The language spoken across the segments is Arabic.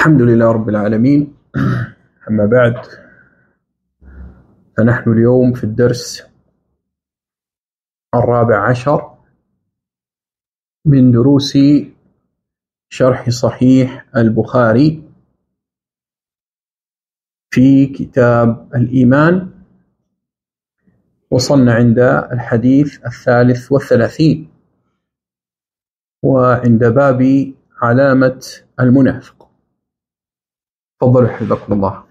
الحمد لله رب العالمين. أما بعد، فنحن اليوم في الدرس 14 من دروس شرح صحيح البخاري في كتاب الإيمان. وصلنا عند الحديث 33 وعند باب علامة المنافق. تفضلوا حفظكم الله.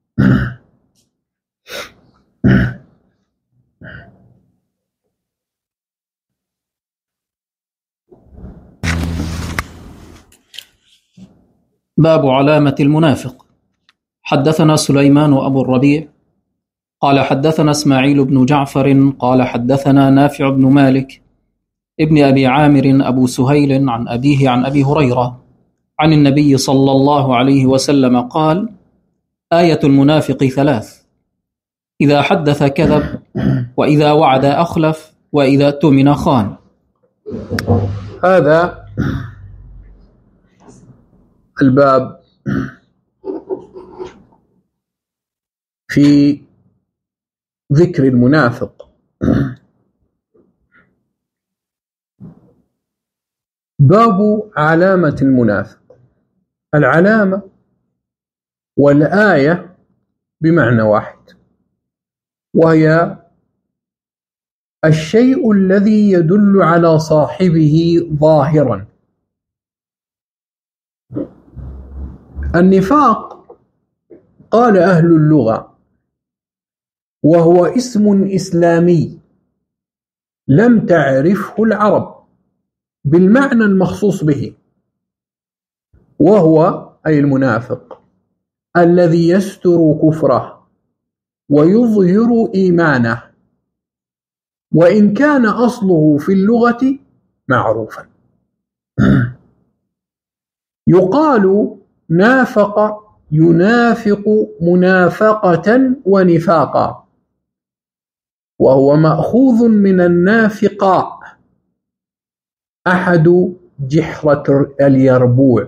باب علامة المنافق. حدثنا سليمان أبو الربيع قال حدثنا إسماعيل بن جعفر قال حدثنا نافع بن مالك ابن أبي عامر أبو سهيل عن أبيه عن أبي هريرة عن النبي صلى الله عليه وسلم قال: آية المنافق 3: إذا حدث كذب، وإذا وعد أخلف، وإذا اؤتمن خان. هذا الباب في ذكر المنافق. باب علامة المنافق. العلامة والآية بمعنى واحد، وهي الشيء الذي يدل على صاحبه ظاهرا. النفاق قال أهل اللغة وهو اسم إسلامي لم تعرفه العرب بالمعنى المخصوص به، وهو أي المنافق الذي يستر كفره ويظهر إيمانه، وإن كان أصله في اللغة معروفا. يقال نافق ينافق منافقة ونفاقا، وهو مأخوذ من النافقاء أحد جحرة اليربوع.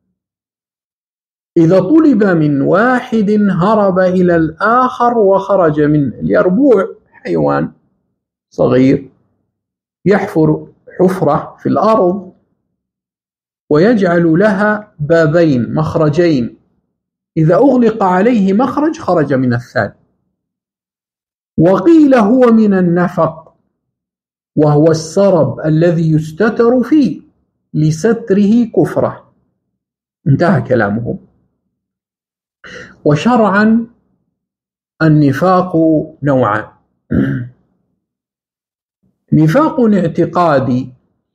إذا طلب من واحد هرب إلى الآخر وخرج من اليربوع، حيوان صغير يحفر حفرة في الأرض ويجعل لها بابين مخرجين، إذا أغلق عليه مخرج خرج من الثاني. وقيل هو من النفق، وهو السرب الذي يستتر فيه لستره كفره. انتهى كلامهم. وشرعا النفاق نوعان: نفاق اعتقادي،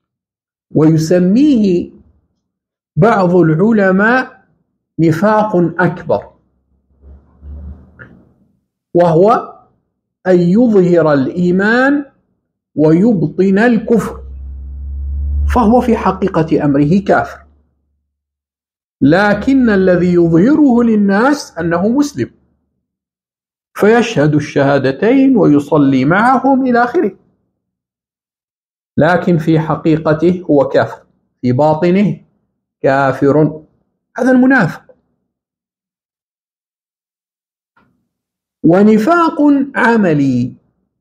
ويسميه بعض العلماء نفاق أكبر، وهو أن يظهر الإيمان ويبطن الكفر، فهو في حقيقة أمره كافر، لكن الذي يظهره للناس أنه مسلم، فيشهد الشهادتين ويصلي معهم إلى آخره، لكن في حقيقته هو كافر، في باطنه كافر. هذا المنافق. ونفاق عملي،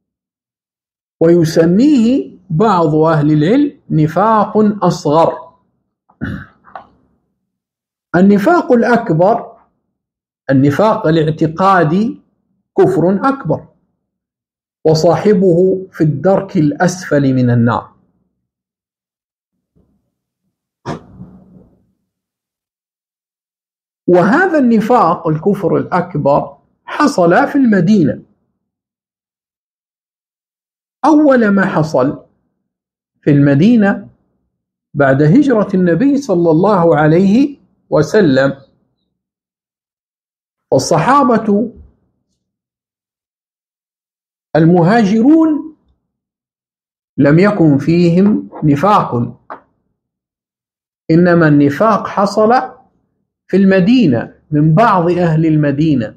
ويسميه بعض أهل العلم نفاق أصغر. النفاق الأكبر، النفاق الاعتقادي، كفر أكبر، وصاحبه في الدرك الأسفل من النار. وهذا النفاق الكفر الأكبر حصل في المدينة. أول ما حصل في المدينة بعد هجرة النبي صلى الله عليه وسلم، والصحابة المهاجرون لم يكن فيهم نفاق، إنما النفاق حصل في المدينة من بعض أهل المدينة،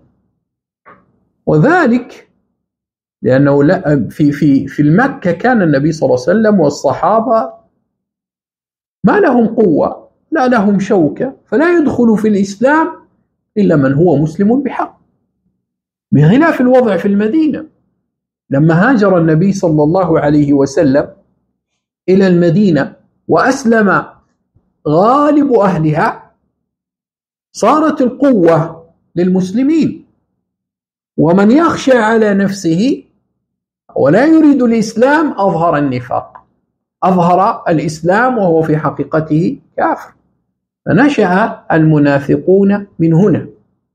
وذلك لأنه في المكة كان النبي صلى الله عليه وسلم والصحابة ما لهم قوة، لا لهم شوكة، فلا يدخل في الإسلام إلا من هو مسلم بحق، بخلاف الوضع في المدينة. لما هاجر النبي صلى الله عليه وسلم إلى المدينة وأسلم غالب أهلها، صارت القوة للمسلمين، ومن يخشى على نفسه ولا يريد الإسلام أظهر النفاق، أظهر الإسلام وهو في حقيقته كافر، فنشأ المنافقون من هنا.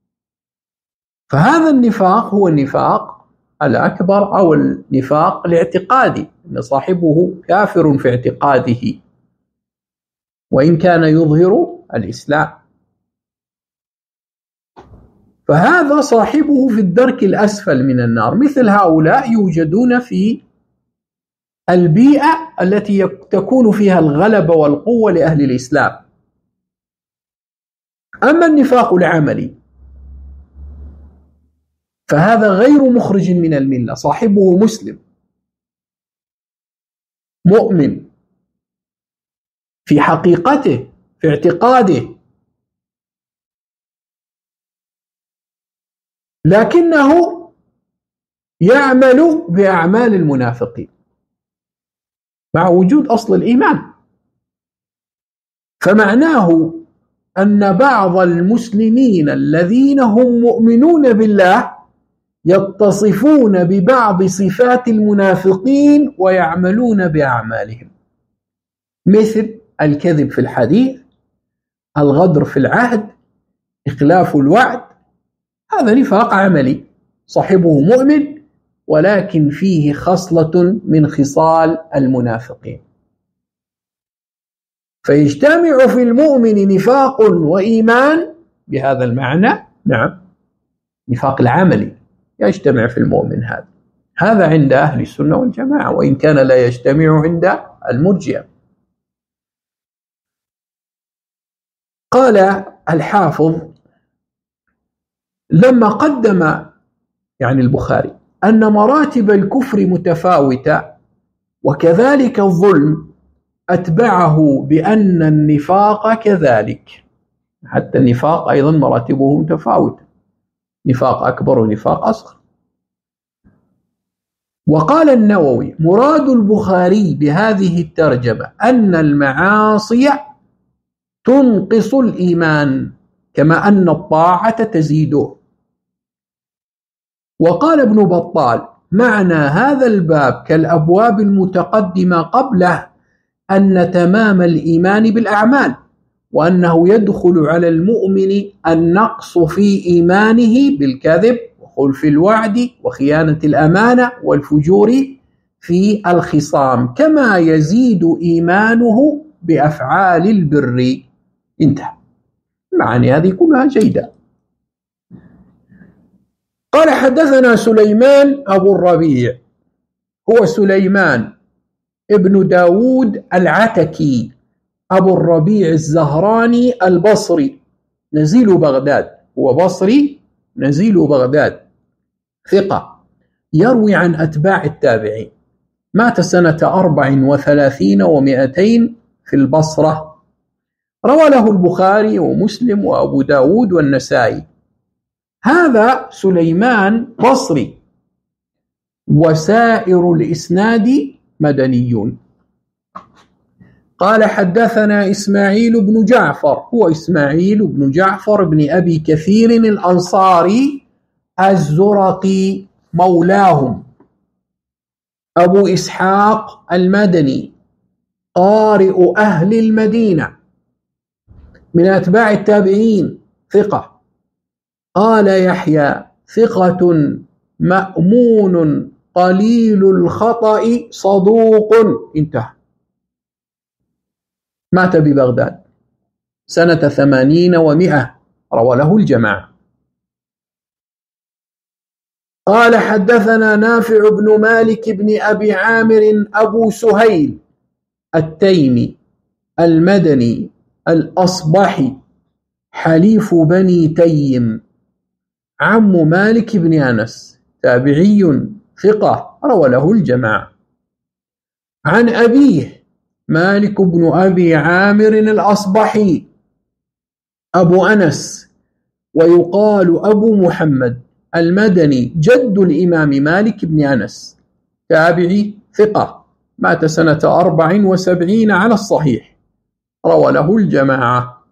فهذا النفاق هو النفاق الأكبر أو النفاق الاعتقادي، أن صاحبه كافر في اعتقاده وإن كان يظهر الإسلام، فهذا صاحبه في الدرك الأسفل من النار. مثل هؤلاء يوجدون في البيئة التي تكون فيها الغلبة والقوة لأهل الإسلام. أما النفاق العملي فهذا غير مخرج من الملة، صاحبه مسلم مؤمن في حقيقته في اعتقاده، لكنه يعمل بأعمال المنافقين مع وجود أصل الإيمان. فمعناه أن بعض المسلمين الذين هم مؤمنون بالله يتصفون ببعض صفات المنافقين ويعملون بأعمالهم، مثل الكذب في الحديث، الغدر في العهد، إخلاف الوعد. هذا نفاق عملي، صاحبه مؤمن ولكن فيه خصلة من خصال المنافقين. فيجتمع في المؤمن نفاق وإيمان بهذا المعنى، نعم، نفاق العملي يجتمع في المؤمن. هذا عند أهل السنة والجماعة، وإن كان لا يجتمع عند المرجئة. قال الحافظ لما قدم يعني البخاري أن مراتب الكفر متفاوتة وكذلك الظلم، أتبعه بأن النفاق كذلك، حتى النفاق أيضا مراتبه متفاوتة، نفاق أكبر ونفاق أصغر. وقال النووي مراد البخاري بهذه الترجمة أن المعاصي تنقص الإيمان كما أن الطاعة تزيده. وقال ابن بطال معنى هذا الباب كالأبواب المتقدمة قبله أن تمام الإيمان بالأعمال، وأنه يدخل على المؤمن النقص في إيمانه بالكذب وخلف الوعد وخيانة الأمانة والفجور في الخصام، كما يزيد إيمانه بأفعال البر. انتهى. المعاني هذه كلها جيدة. قال حدثنا سليمان أبو الربيع، هو سليمان ابن داود العتكي أبو الربيع الزهراني البصري، نزيل بغداد، هو بصري نزيل بغداد، ثقة، يروي عن أتباع التابعين، مات سنة 34 و200 في البصرة، روى له البخاري ومسلم وأبو داود والنسائي. هذا سليمان بصري، وسائر الإسناد مدنيون. قال حدثنا إسماعيل بن جعفر، هو إسماعيل بن جعفر بن أبي كثير الأنصاري الزرقي مولاهم، أبو إسحاق المدني، قارئ أهل المدينة، من أتباع التابعين، ثقة. قال يحيى ثقة مأمون قليل الخطأ صدوق، انتهى. مات ببغداد سنة 80 و100، روى له الجماعة. قال حدثنا نافع بن مالك بن أبي عامر أبو سهيل التيمي المدني الأصبحي حليف بني تيم، عم مالك بن أنس، تابعي ثقة، روى له الجماعة. عن أبيه مالك بن أبي عامر الأصبحي أبو أنس، ويقال أبو محمد المدني جد الإمام مالك بن أنس، تابعي ثقة، مات سنة 74 على الصحيح، روى له الجماعة.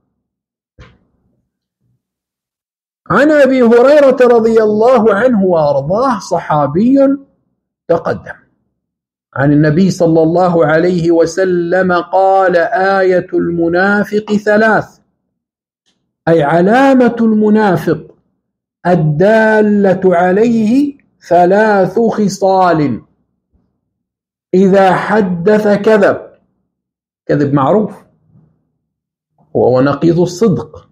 عن أبي هريرة رضي الله عنه وأرضاه، صحابي تقدم، عن النبي صلى الله عليه وسلم قال: آية المنافق ثلاث، أي علامة المنافق الدالة عليه ثلاث خصال: إذا حدث كذب، كذب معروف هو نقيض الصدق.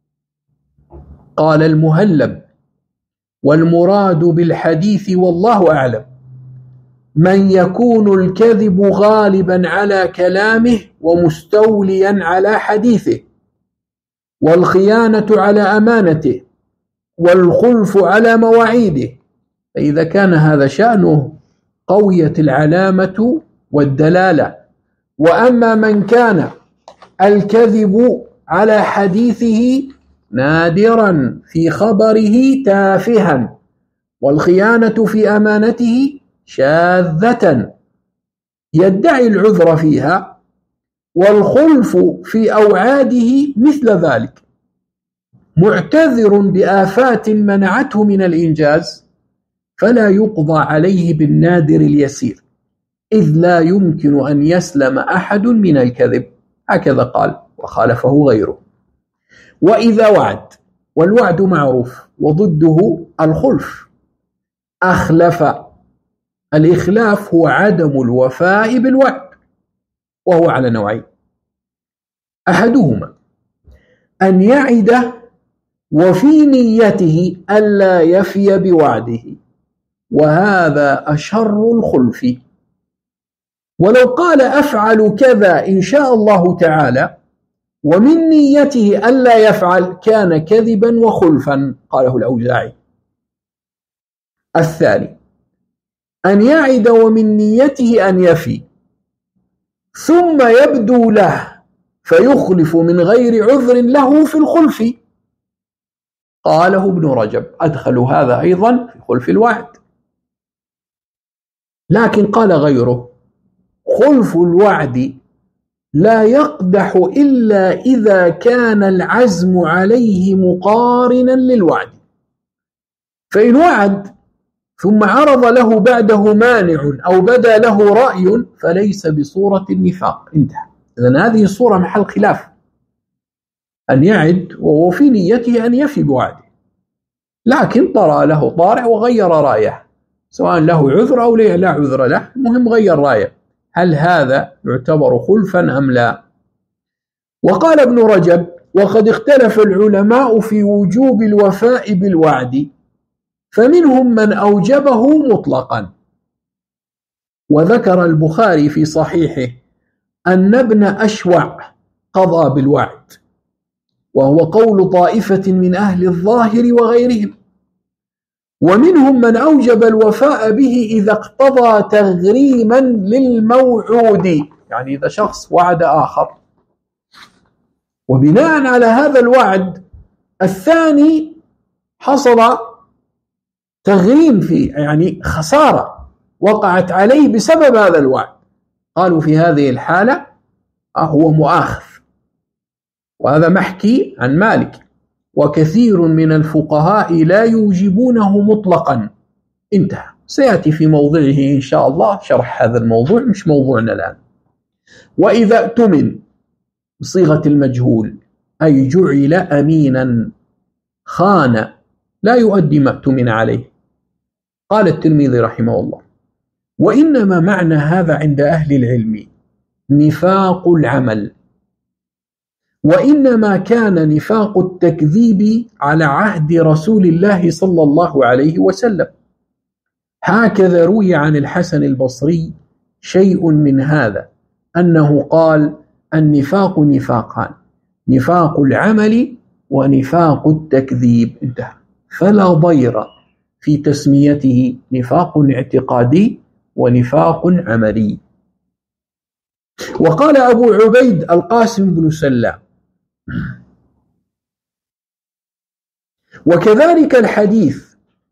قال المهلب: والمراد بالحديث والله أعلم من يكون الكذب غالبا على كلامه ومستوليا على حديثه، والخيانة على أمانته، والخلف على مواعيده. فإذا كان هذا شأنه قويت العلامة والدلالة. وأما من كان الكذب على حديثه نادرا، في خبره تافها، والخيانة في أمانته شاذة يدعي العذر فيها، والخلف في أوعاده مثل ذلك، معتذر بآفات منعته من الإنجاز، فلا يقضى عليه بالنادر اليسير، إذ لا يمكن أن يسلم أحد من الكذب. هكذا قال، وخالفه غيره. وإذا وعد، والوعد معروف، وضده الخلف، أخلف. الإخلاف هو عدم الوفاء بالوعد، وهو على نوعين: أحدهما أن يعد وفي نيته ألا يفي بوعده، وهذا أشر الخلف. ولو قال أفعل كذا إن شاء الله تعالى ومن نيته ألا يفعل، كان كذبا وخلفا، قاله الأوزاعي. الثاني أن يعد ومن نيته أن يفي، ثم يبدو له فيخلف من غير عذر له في الخلف، قاله ابن رجب، أدخلوا هذا أيضا في خلف الوعد. لكن قال غيره: خلف الوعد لا يقدح إلا إذا كان العزم عليه مقارنا للوعد، فإن وعد ثم عرض له بعده مانع أو بدا له رأي فليس بصورة النفاق. انتهى. إذن هذه الصورة محل خلاف، أن يعد وهو في نيته أن يفي بوعده، لكن طرأ له طارئ وغير رأيه، سواء له عذر أو لا عذر له، المهم غير رأيه، هل هذا يعتبر خلفا أم لا؟ وقال ابن رجب: وقد اختلف العلماء في وجوب الوفاء بالوعد، فمنهم من أوجبه مطلقا. وذكر البخاري في صحيحه أن ابن أشوع قضى بالوعد، وهو قول طائفة من أهل الظاهر وغيرهم. ومنهم من أوجب الوفاء به إذا اقتضى تغريما للموعود، يعني إذا شخص وعد آخر وبناء على هذا الوعد الثاني حصل تغريم فيه، يعني خسارة وقعت عليه بسبب هذا الوعد، قالوا في هذه الحالة هو مؤاخذ. وهذا محكي عن مالك، وكثير من الفقهاء لا يوجبونه مطلقا. انتهى. سيأتي في موضعه إن شاء الله شرح هذا الموضوع، مش موضوعنا الآن. وإذا اؤتمن بصيغة المجهول، أي جعل أمينا، خان، لا يؤدي ما اؤتمن عليه. قال الترمذي رحمه الله: وإنما معنى هذا عند أهل العلم نفاق العمل، وإنما كان نفاق التكذيب على عهد رسول الله صلى الله عليه وسلم. هكذا روي عن الحسن البصري شيء من هذا، أنه قال: النفاق نفاقان، نفاق العمل ونفاق التكذيب. انتهى. فلا ضير في تسميته نفاق اعتقادي ونفاق عملي. وقال أبو عبيد القاسم بن سلام: وكذلك الحديث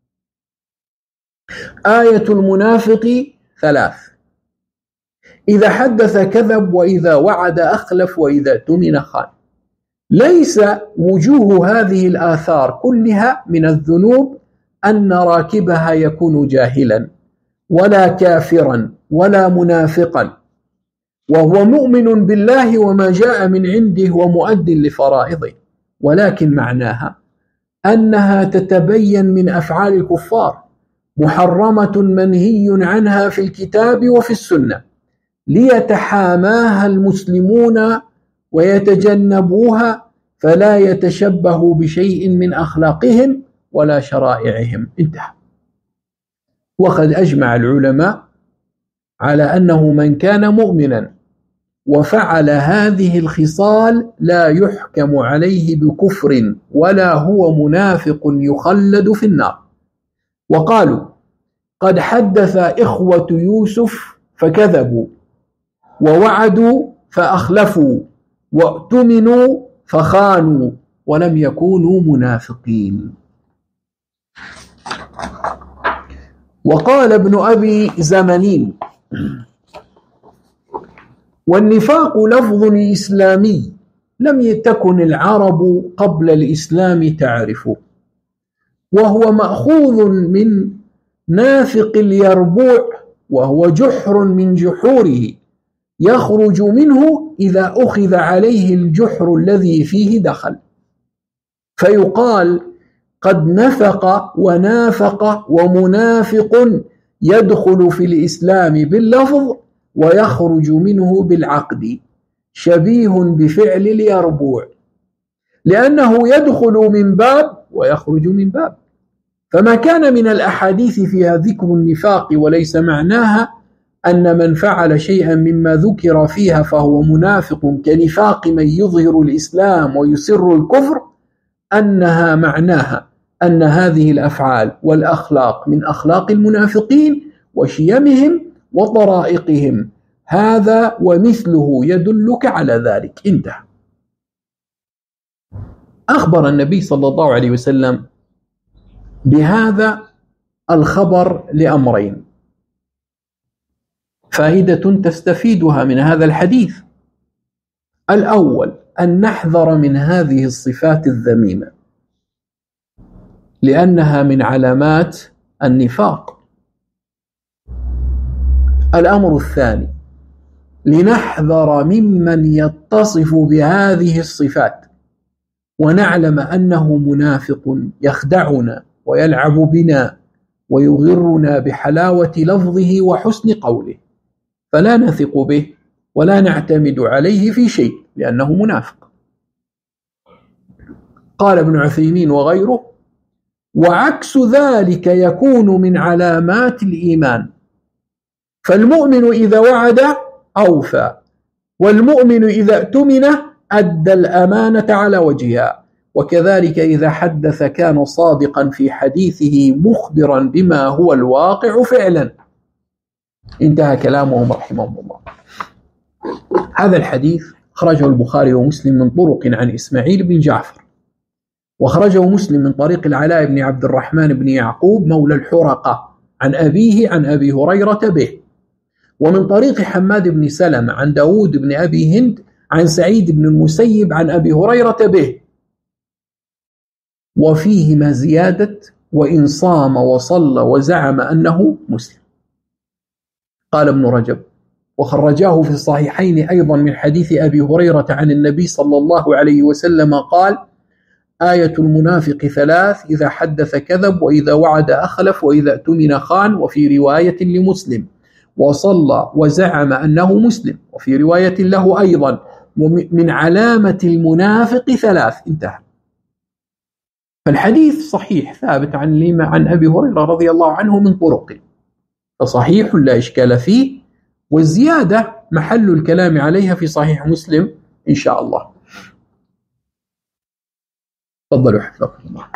آية المنافق 3: إذا حدث كذب، وإذا وعد أخلف، وإذا اؤتمن خان. ليس وجوه هذه الآثار كلها من الذنوب أن راكبها يكون جاهلا ولا كافرا ولا منافقا، وهو مؤمن بالله وما جاء من عنده ومؤد لفرائضه، ولكن معناها أنها تتبين من أفعال الكفار محرمة منهي عنها في الكتاب وفي السنة، ليتحاماها المسلمون ويتجنبوها، فلا يتشبهوا بشيء من أخلاقهم ولا شرائعهم. انتهى. وقد أجمع العلماء على أنه من كان مؤمنا وفعل هذه الخصال لا يحكم عليه بكفر ولا هو منافق يخلد في النار. وقالوا: قد حدث إخوة يوسف فكذبوا، ووعدوا فأخلفوا، واؤتمنوا فخانوا، ولم يكونوا منافقين. وقال ابن أبي زمنين: والنفاق لفظ إسلامي لم تكن العرب قبل الإسلام تعرفه، وهو مأخوذ من نافق اليربوع، وهو جحر من جحوره يخرج منه إذا أخذ عليه الجحر الذي فيه دخل، فيقال قد نفق ونافق ومنافق، يدخل في الإسلام باللفظ ويخرج منه بالعقد، شبيه بفعل اليربوع، لأنه يدخل من باب ويخرج من باب. فما كان من الأحاديث فيها ذكر النفاق وليس معناها أن من فعل شيئا مما ذكر فيها فهو منافق كنفاق من يظهر الإسلام ويسر الكفر، أنها معناها أن هذه الأفعال والأخلاق من أخلاق المنافقين وشيمهم وطرائقهم، هذا ومثله يدلك على ذلك. انتهى. أخبر النبي صلى الله عليه وسلم بهذا الخبر لأمرين، فائدة تستفيدها من هذا الحديث. الأول: أن نحذر من هذه الصفات الذميمة، لأنها من علامات النفاق. الأمر الثاني: لنحذر ممن يتصف بهذه الصفات، ونعلم أنه منافق يخدعنا ويلعب بنا ويغرنا بحلاوة لفظه وحسن قوله، فلا نثق به ولا نعتمد عليه في شيء لأنه منافق. قال ابن عثيمين وغيره: وعكس ذلك يكون من علامات الإيمان، فالمؤمن إذا وعد أوفى، والمؤمن إذا اؤتمن أدى الأمانة على وجهها، وكذلك إذا حدث كان صادقا في حديثه مخبرا بما هو الواقع فعلا. انتهى كلامهم رحمهم الله. هذا الحديث خرجه البخاري ومسلم من طرق عن إسماعيل بن جعفر، وخرجه مسلم من طريق العلاء بن عبد الرحمن بن يعقوب مولى الحرقة عن أبيه عن أبي هريرة به، ومن طريق حماد بن سلمة عن داود بن أبي هند عن سعيد بن المسيب عن أبي هريرة به، وفيهما زيادة: وإن صام وصلى وزعم أنه مسلم. قال ابن رجب: وخرجاه في الصحيحين أيضا من حديث أبي هريرة عن النبي صلى الله عليه وسلم قال: آية المنافق 3: إذا حدث كذب، وإذا وعد أخلف، وإذا اؤتمن خان. وفي رواية لمسلم: وصلى وزعم أنه مسلم. وفي رواية له أيضا: من علامة المنافق 3. انتهى. فالحديث صحيح ثابت عن أبي هريرة رضي الله عنه من طرق، فصحيح لا إشكال فيه، والزيادة محل الكلام عليها في صحيح مسلم إن شاء الله. تفضلوا حفظكم الله.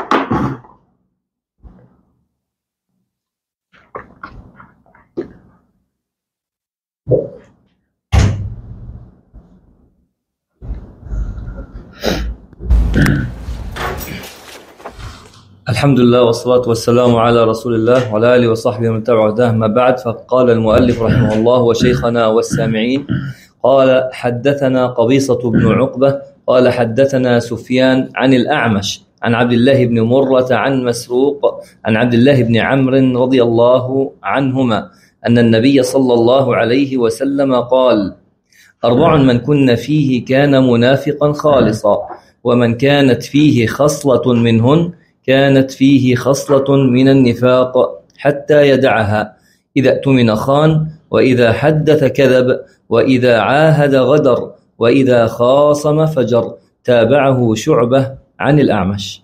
الحمد لله والصلاة والسلام على رسول الله وعلى آله وصحبه ومن تبع هداه. ما بعد، فقال المؤلف رحمه الله وشيخنا والسامعين: قال حدثنا قبيصة بن عقبة قال حدثنا سفيان عن الأعمش عن عبد الله بن مرة عن مسروق عن عبد الله بن عمرو رضي الله عنهما أن النبي صلى الله عليه وسلم قال: 4 من كن فيه كان منافقا خالصا، ومن كانت فيه خصلة منهن كانت فيه خصلة من النفاق حتى يدعها: إذا اؤتمن خان، وإذا حدث كذب، وإذا عاهد غدر، وإذا خاصم فجر. تابعه شعبة عن الأعمش.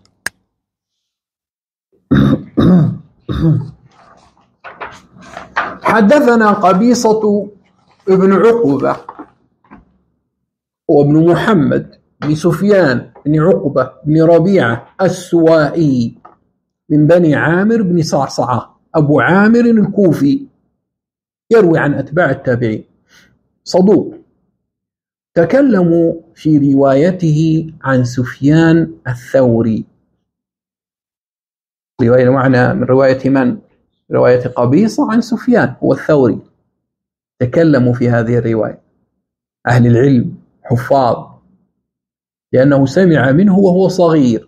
حدثنا قبيصة ابن عقبة وابن محمد بن سفيان بن عقبة بن ربيعة السوائي من بني عامر بن صعصعة أبو عامر الكوفي، يروي عن أتباع التابعين، صدوق. تكلموا في روايته عن سفيان الثوري. رواية معنى من رواية من؟ رواية قبيصة عن سفيان هو الثوري. تكلموا في هذه الرواية أهل العلم حفاظ، لأنه سمع منه وهو صغير،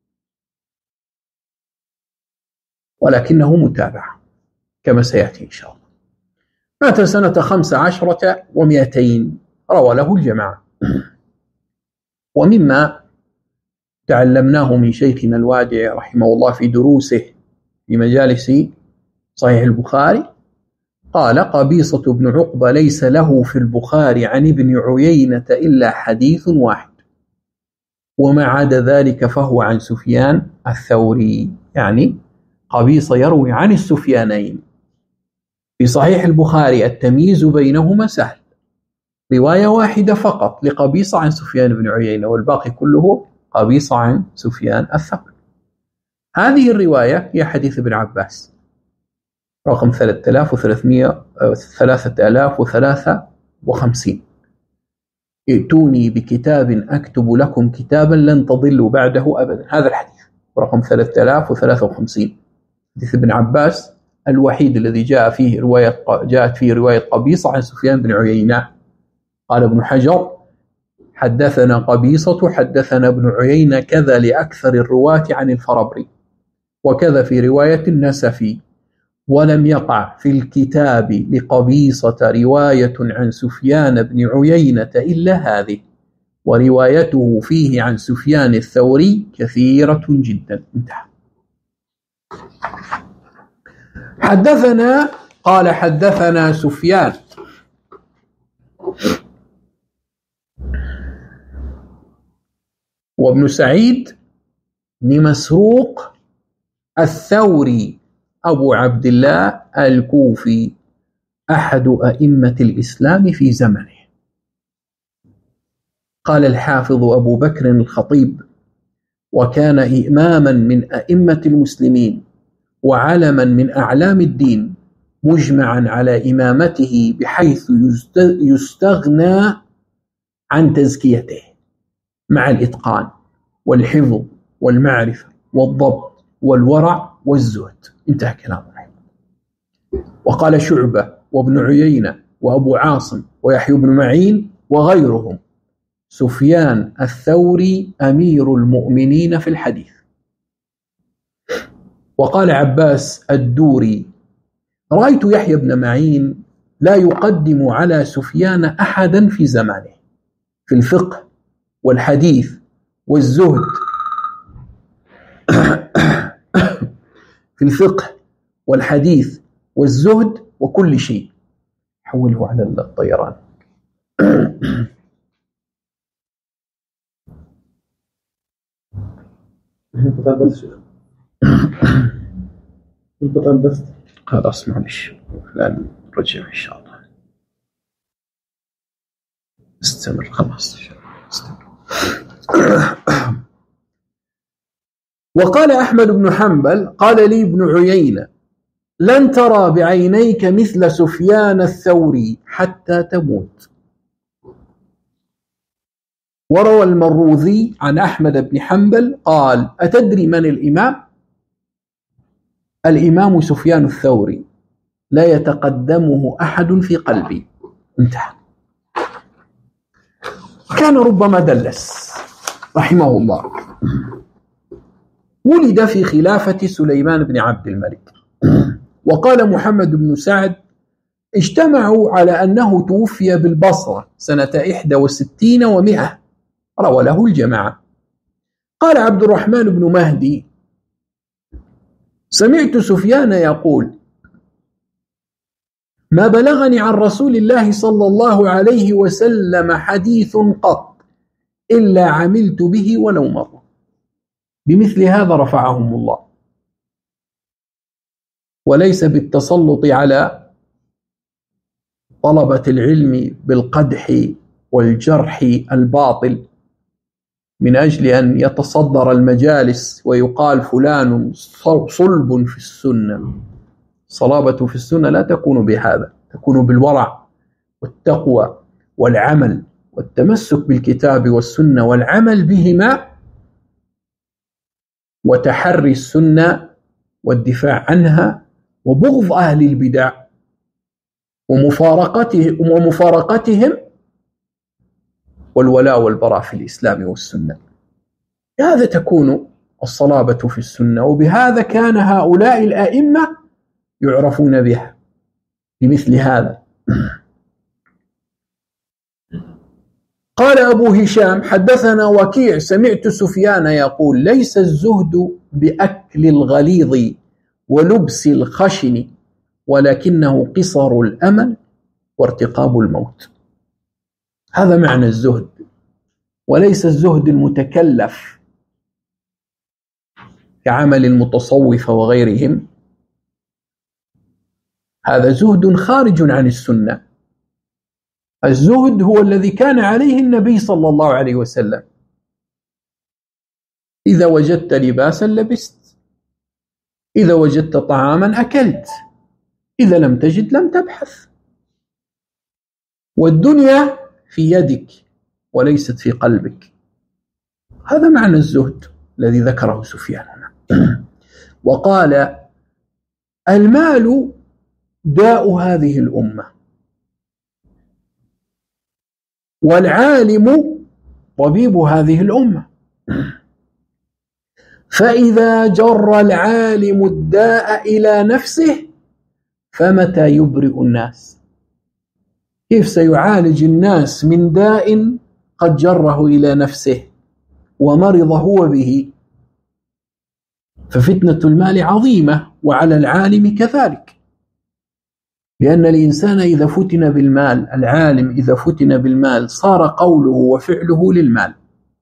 ولكنه متابع كما سيأتي إن شاء الله. مات سنة 15 و200، روى له الجماعة. ومما تعلمناه من شيخنا الوادع رحمه الله في دروسه في مجالس صحيح البخاري، قال: قبيصة بن عقبة ليس له في البخاري عن ابن عيينة إلا حديث واحد، وما عدا ذلك فهو عن سفيان الثوري. يعني قبيصة يروي عن السفيانين. في صحيح البخاري التمييز بينهما سهل، رواية واحدة فقط لقبيصة عن سفيان بن عيينة، والباقي كله قبيصة عن سفيان الثوري. هذه الرواية هي حديث ابن عباس رقم 3353: ائتوني بكتاب أكتب لكم كتابا لن تضلوا بعده أبدا. هذا الحديث رقم 3053، حديث ابن عباس الوحيد الذي جاءت فيه رواية قبيصة عن سفيان بن عيينة. قال ابن حجر: حدثنا قبيصة حدثنا ابن عيينة كذا لأكثر الرواة عن الفربري، وكذا في رواية النسفي، ولم يقع في الكتاب لقبيصة رواية عن سفيان بن عيينة إلا هذه، وروايته فيه عن سفيان الثوري كثيرة جدا. انتهى. قال حدثنا سفيان وابن سعيد بن مسروق الثوري أبو عبد الله الكوفي، أحد أئمة الإسلام في زمنه. قال الحافظ أبو بكر الخطيب: وكان إماما من أئمة المسلمين وعلما من أعلام الدين، مجمعا على إمامته بحيث يستغنى عن تزكيته، مع الإتقان والحفظ والمعرفة والضبط والورع والزهد. انتهى كلامه. وقال شعبة وابن عيينة وأبو عاصم ويحيى بن معين وغيرهم: سفيان الثوري أمير المؤمنين في الحديث. وقال عباس الدوري: رأيت يحيى بن معين لا يقدم على سفيان أحدا في زمانه في الفقه والحديث والزهد في الفقه والحديث والزهد وكل شيء. حوله على الطيران. خلاص معلش، الآن نرجع إن شاء الله. استمر. خلاص استمر. وقال أحمد بن حنبل: قال لي ابن عيينة: لن ترى بعينيك مثل سفيان الثوري حتى تموت. وروى المروذي عن أحمد بن حنبل قال: أتدري من الإمام؟ الإمام سفيان الثوري لا يتقدمه أحد في قلبي. انتهى. كان ربما دلس رحمه الله. ولد في خلافة سليمان بن عبد الملك. وقال محمد بن سعد: اجتمعوا على أنه توفي بالبصرة سنة 61 و100، روى له الجماعة. قال عبد الرحمن بن مهدي: سمعت سفيان يقول: ما بلغني عن رسول الله صلى الله عليه وسلم حديث قط إلا عملت به ولو مرة. بمثل هذا رفعهم الله، وليس بالتسلط على طلبة العلم بالقدح والجرح الباطل من أجل أن يتصدر المجالس ويقال فلان صلب في السنة. صلابة في السنة لا تكون بهذا، تكون بالورع والتقوى والعمل والتمسك بالكتاب والسنة والعمل بهما، وتحري السنة والدفاع عنها، وبغض أهل البدع ومفارقتهم، والولاء والبراء في الإسلام والسنة. هذا تكون الصلابة في السنة، وبهذا كان هؤلاء الأئمة يعرفون بها بمثل هذا. قال أبو هشام: حدثنا وكيع سمعت سفيان يقول: ليس الزهد بأكل الغليظ ولبس الخشن، ولكنه قصر الأمل وارتقاب الموت. هذا معنى الزهد، وليس الزهد المتكلف كعمل المتصوفة وغيرهم. هذا زهد خارج عن السنة. الزهد هو الذي كان عليه النبي صلى الله عليه وسلم: إذا وجدت لباسا لبست، إذا وجدت طعاما أكلت، إذا لم تجد لم تبحث. والدنيا في يدك وليست في قلبك. هذا معنى الزهد الذي ذكره سفيان هنا. وقال: المال داء هذه الأمة، والعالم طبيب هذه الأمة، فإذا جر العالم الداء إلى نفسه فمتى يبرئ الناس؟ كيف سيعالج الناس من داء قد جره إلى نفسه ومرض هو به؟ ففتنة المال عظيمة، وعلى العالم كذلك، لأن الإنسان إذا فتن بالمال، العالم إذا فتن بالمال صار قوله وفعله للمال،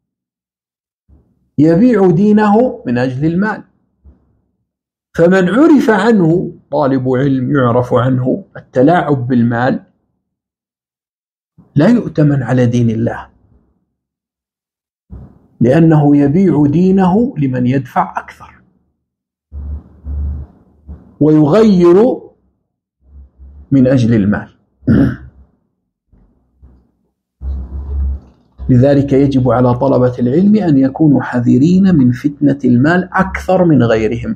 يبيع دينه من أجل المال. فمن عرف عنه، طالب علم يعرف عنه التلاعب بالمال، لا يؤتمن على دين الله، لأنه يبيع دينه لمن يدفع أكثر ويغير من أجل المال. لذلك يجب على طلبة العلم أن يكونوا حذرين من فتنة المال أكثر من غيرهم.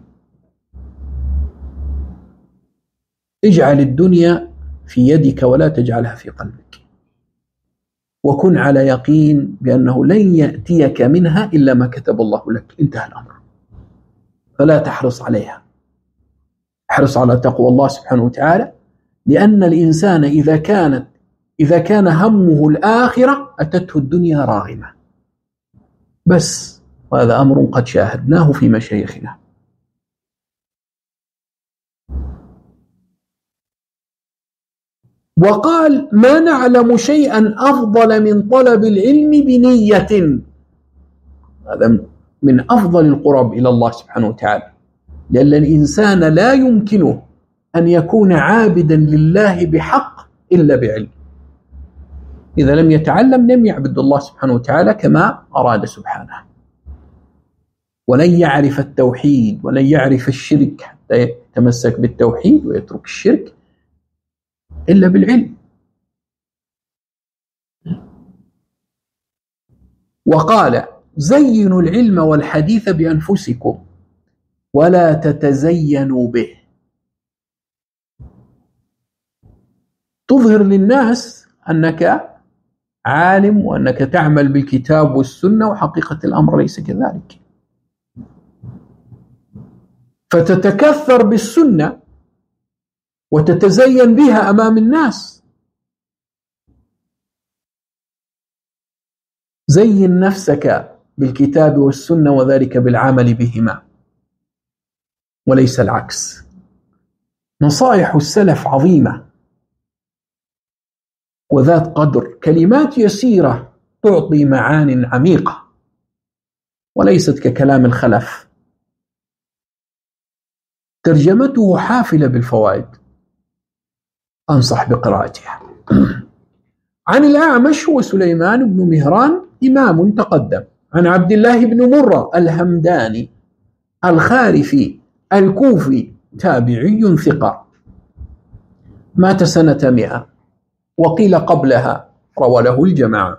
اجعل الدنيا في يدك ولا تجعلها في قلبك، وكن على يقين بأنه لن يأتيك منها إلا ما كتب الله لك. انتهى الأمر، فلا تحرص عليها. احرص على تقوى الله سبحانه وتعالى، لأن الإنسان إذا كان همه الآخرة أتته الدنيا راغمة بس. وهذا أمر قد شاهدناه في مشايخنا. وقال: ما نعلم شيئا أفضل من طلب العلم بنية. هذا من أفضل القرب إلى الله سبحانه وتعالى، لأن الإنسان لا يمكنه أن يكون عابدا لله بحق إلا بعلم. إذا لم يتعلم لم يعبد الله سبحانه وتعالى كما أراد سبحانه، ولن يعرف التوحيد ولن يعرف الشرك حتى يتمسك بالتوحيد ويترك الشرك إلا بالعلم. وقال: زينوا العلم والحديث بأنفسكم، ولا تتزينوا به. تظهر للناس أنك عالم وأنك تعمل بالكتاب والسنة، وحقيقة الأمر ليس كذلك. فتتكثر بالسنة وتتزين بها أمام الناس. زين نفسك بالكتاب والسنة وذلك بالعمل بهما وليس العكس. نصائح السلف عظيمة وذات قدر، كلمات يسيرة تعطي معان عميقة وليست ككلام الخلف. ترجمته حافلة بالفوائد، أنصح بقراءتها. عن الأعمش وسليمان بن مهران إمام تقدم، عن عبد الله بن مرة الهمداني الخارفي الكوفي تابعي ثقة، مات سنة 100 وقيل قبلها، روى له الجماعة.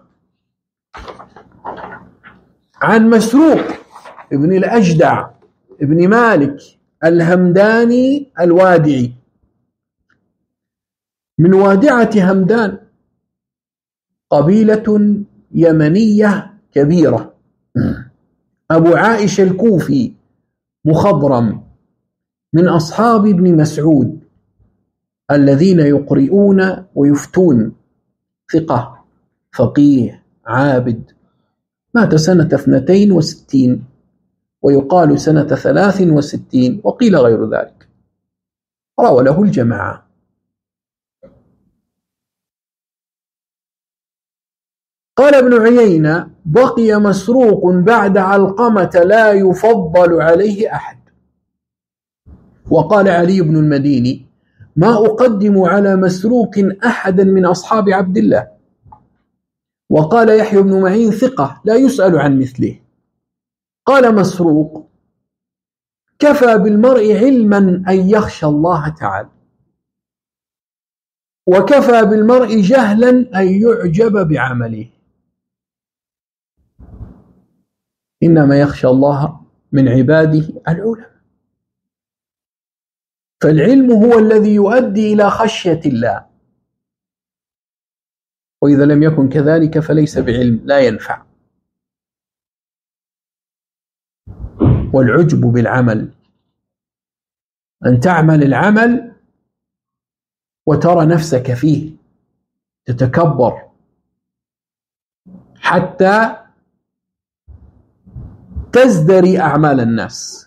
عن مسروق ابن الأجدع ابن مالك الهمداني الوادعي من وادعة همدان، قبيلة يمنية كبيرة. أبو عائشة الكوفي مخضرم، من أصحاب ابن مسعود الذين يقرئون ويفتون، ثقة فقيه عابد، مات سنة 62 ويقال سنة 63 وقيل غير ذلك، روى له الجماعة. قال ابن عيينة: بقي مسروق بعد علقمة لا يفضل عليه أحد. وقال علي بن المديني: ما أقدم على مسروق أحدا من أصحاب عبد الله. وقال يحيى بن معين: ثقة لا يسأل عن مثله. قال مسروق: كفى بالمرء علما أن يخشى الله تعالى، وكفى بالمرء جهلا أن يعجب بعمله. إنما يخشى الله من عباده العلماء، فالعلم هو الذي يؤدي إلى خشية الله، وإذا لم يكن كذلك فليس بعلم، لا ينفع. والعجب بالعمل، أن تعمل العمل وترى نفسك فيه، تتكبر حتى تزدري أعمال الناس.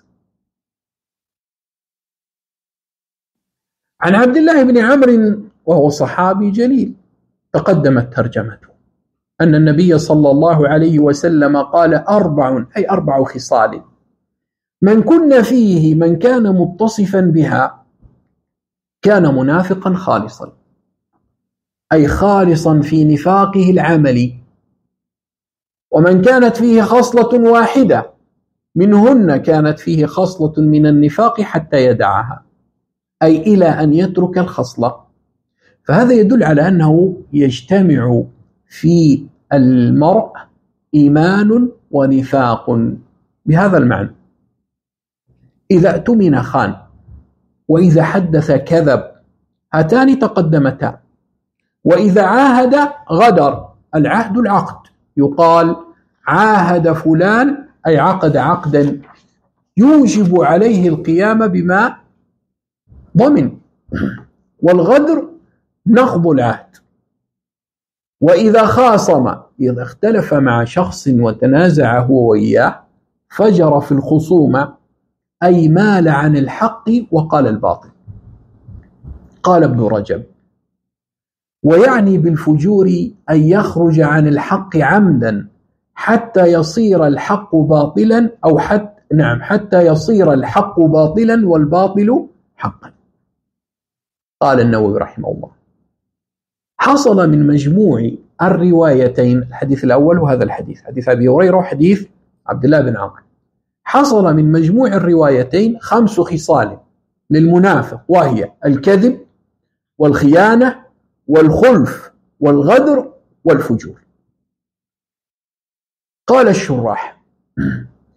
عن عبد الله بن عمرو وهو صحابي جليل تقدمت ترجمته، أن النبي صلى الله عليه وسلم قال: 4 خصال من كن فيه من كان متصفا بها كان منافقا خالصا، أي خالصا في نفاقه العملي. ومن كانت فيه خصلة واحدة منهن كانت فيه خصلة من النفاق حتى يدعها، أي إلى أن يترك الخصلة. فهذا يدل على أنه يجتمع في المرء إيمان ونفاق بهذا المعنى. إذا اؤتمن خان، وإذا حدث كذب، هاتان تقدمتا. وإذا عاهد غدر، العهد العقد، يقال عاهد فلان أي عقد عقدا يوجب عليه القيام بما ضمن. والغدر نقض العهد. وإذا خاصم، إذا اختلف مع شخص وتنازع هو وإياه، فجر في الخصومة أي مال عن الحق وقال الباطل. قال ابن رجب: ويعني بالفجور أن يخرج عن الحق عمدا حتى يصير الحق باطلا، أو حتى يصير الحق باطلا والباطل حقا. قال النووي رحمه الله: حصل من مجموع الروايتين، الحديث الأول وهذا الحديث، حديث أبي هريرة وحديث عبد الله بن عمرو، حصل من مجموع الروايتين 5 خصال للمنافق، وهي الكذب والخيانة والخلف والغدر والفجور. قال الشراح: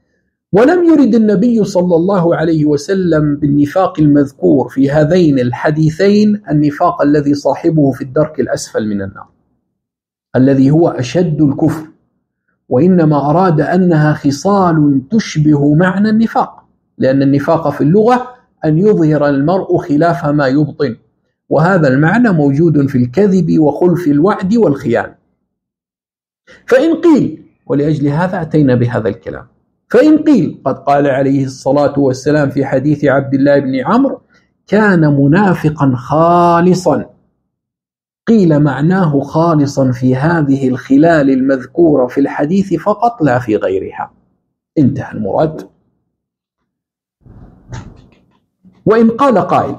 ولم يرد النبي صلى الله عليه وسلم بالنفاق المذكور في هذين الحديثين النفاق الذي صاحبه في الدرك الأسفل من النار الذي هو أشد الكفر، وإنما أراد أنها خصال تشبه معنى النفاق، لأن النفاق في اللغة أن يظهر المرء خلاف ما يبطن، وهذا المعنى موجود في الكذب وخلف الوعد والخيانة. فإن قيل، ولأجل هذا أتينا بهذا الكلام، فإن قيل قد قال عليه الصلاة والسلام في حديث عبد الله بن عمرو كان منافقا خالصا، قيل معناه خالصا في هذه الخلال المذكورة في الحديث فقط لا في غيرها، انتهى المراد. وإن قال قائل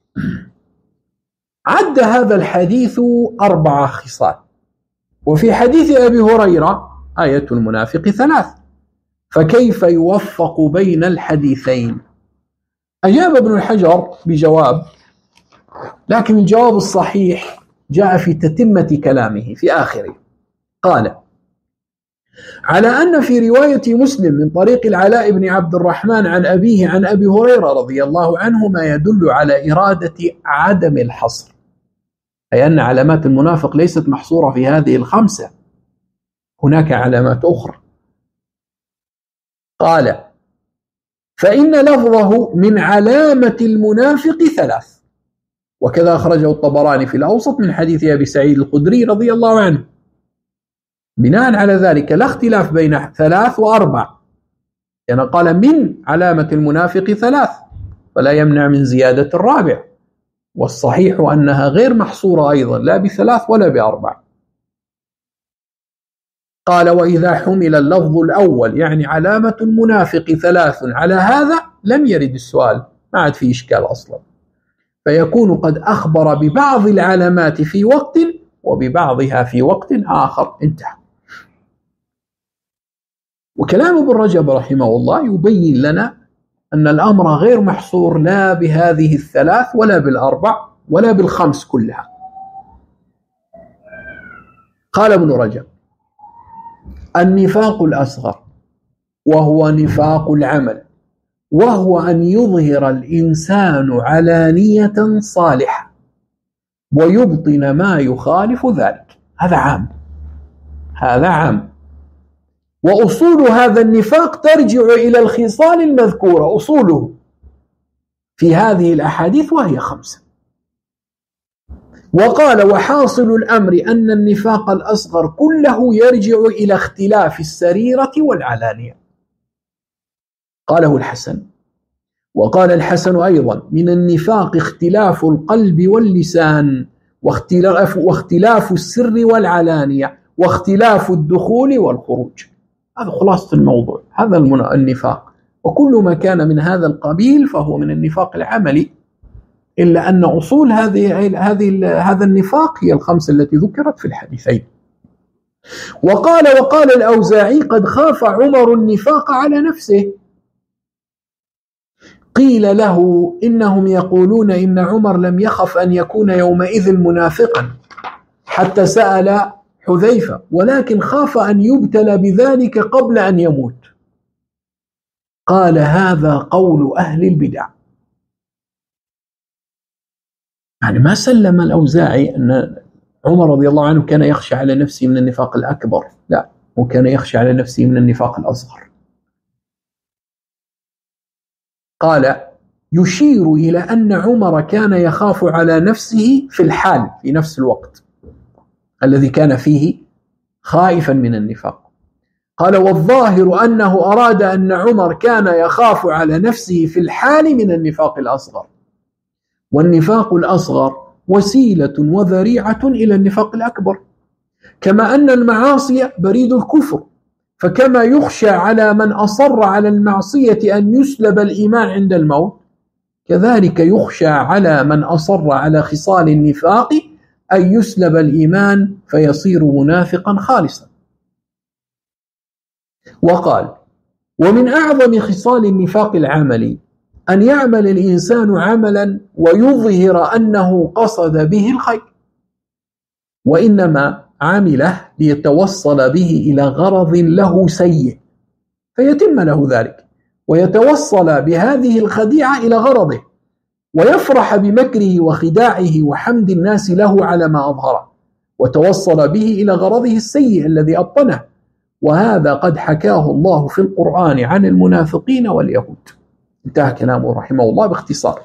عد هذا الحديث 4 خصال، وفي حديث أبي هريرة آية المنافق 3، فكيف يوفق بين الحديثين؟ أجاب ابن الحجر بجواب، لكن الجواب الصحيح جاء في تتمة كلامه في آخره، قال: على أن في رواية مسلم من طريق العلاء بن عبد الرحمن عن أبيه عن أبي هريرة رضي الله عنه ما يدل على إرادة عدم الحصر، أي أن علامات المنافق ليست محصورة في هذه ال5، هناك علامات أخرى. قال: فإن لفظه من علامة المنافق 3، وكذا أخرجه الطبراني في الأوسط من حديث أبي سعيد الخدري رضي الله عنه. بناء على ذلك لا اختلاف بين 3 و4، يعني قال من علامة المنافق 3 فلا يمنع من زيادة الرابع، والصحيح أنها غير محصورة أيضا لا ب3 ولا ب4. قال: وإذا حمل اللفظ الأول يعني علامة المنافق 3 على هذا لم يرد السؤال، ما عاد في إشكال أصلا، فيكون قد أخبر ببعض العلامات في وقت وببعضها في وقت آخر، انتهى. وكلام ابن رجب رحمه الله يبين لنا أن الأمر غير محصور لا بهذه 3 ولا بال4 ولا بال5 كلها. قال ابن رجب: النفاق الأصغر وهو نفاق العمل، وهو أن يظهر الإنسان علانية صالحة ويبطن ما يخالف ذلك، هذا عام. وأصول هذا النفاق ترجع إلى الخصال المذكورة، أصوله في هذه الأحاديث وهي 5. وقال: وحاصل الأمر أن النفاق الأصغر كله يرجع إلى اختلاف السريرة والعلانية. قاله الحسن. وقال الحسن أيضا: من النفاق اختلاف القلب واللسان، واختلاف السر والعلانية، واختلاف الدخول والخروج. هذا خلاصة الموضوع، هذا النفاق، وكل ما كان من هذا القبيل فهو من النفاق العملي، إلا أن أصول هذا النفاق هي ال5 التي ذكرت في الحديثين. وقال الأوزاعي: قد خاف عمر النفاق على نفسه. قيل له: إنهم يقولون إن عمر لم يخف أن يكون يومئذ منافقا حتى سأل حذيفة، ولكن خاف أن يبتلى بذلك قبل أن يموت. قال: هذا قول أهل البدع. يعني ما سلم الأوزاعي أن عمر رضي الله عنه كان يخشى على نفسه من النفاق الأكبر، لا، هو كان يخشى على نفسه من النفاق الأصغر. قال: يشير إلى أن عمر كان يخاف على نفسه في الحال، في نفس الوقت الذي كان فيه خائفا من النفاق. قال: والظاهر أنه أراد أن عمر كان يخاف على نفسه في الحال من النفاق الأصغر، والنفاق الأصغر وسيلة وذريعة إلى النفاق الأكبر، كما أن المعاصي بريد الكفر، فكما يخشى على من أصر على المعصية أن يسلب الإيمان عند الموت، كذلك يخشى على من أصر على خصال النفاق أن يسلب الإيمان فيصير منافقا خالصا. وقال: ومن أعظم خصال النفاق العملي أن يعمل الإنسان عملا ويظهر أنه قصد به الخير، وإنما عمله ليتوصل به إلى غرض له سيء فيتم له ذلك، ويتوصل بهذه الخديعة إلى غرضه، ويفرح بمكره وخداعه وحمد الناس له على ما أظهره، وتوصل به إلى غرضه السيء الذي أبطنه. وهذا قد حكاه الله في القرآن عن المنافقين واليهود. انتهى كلامه رحمه الله باختصار.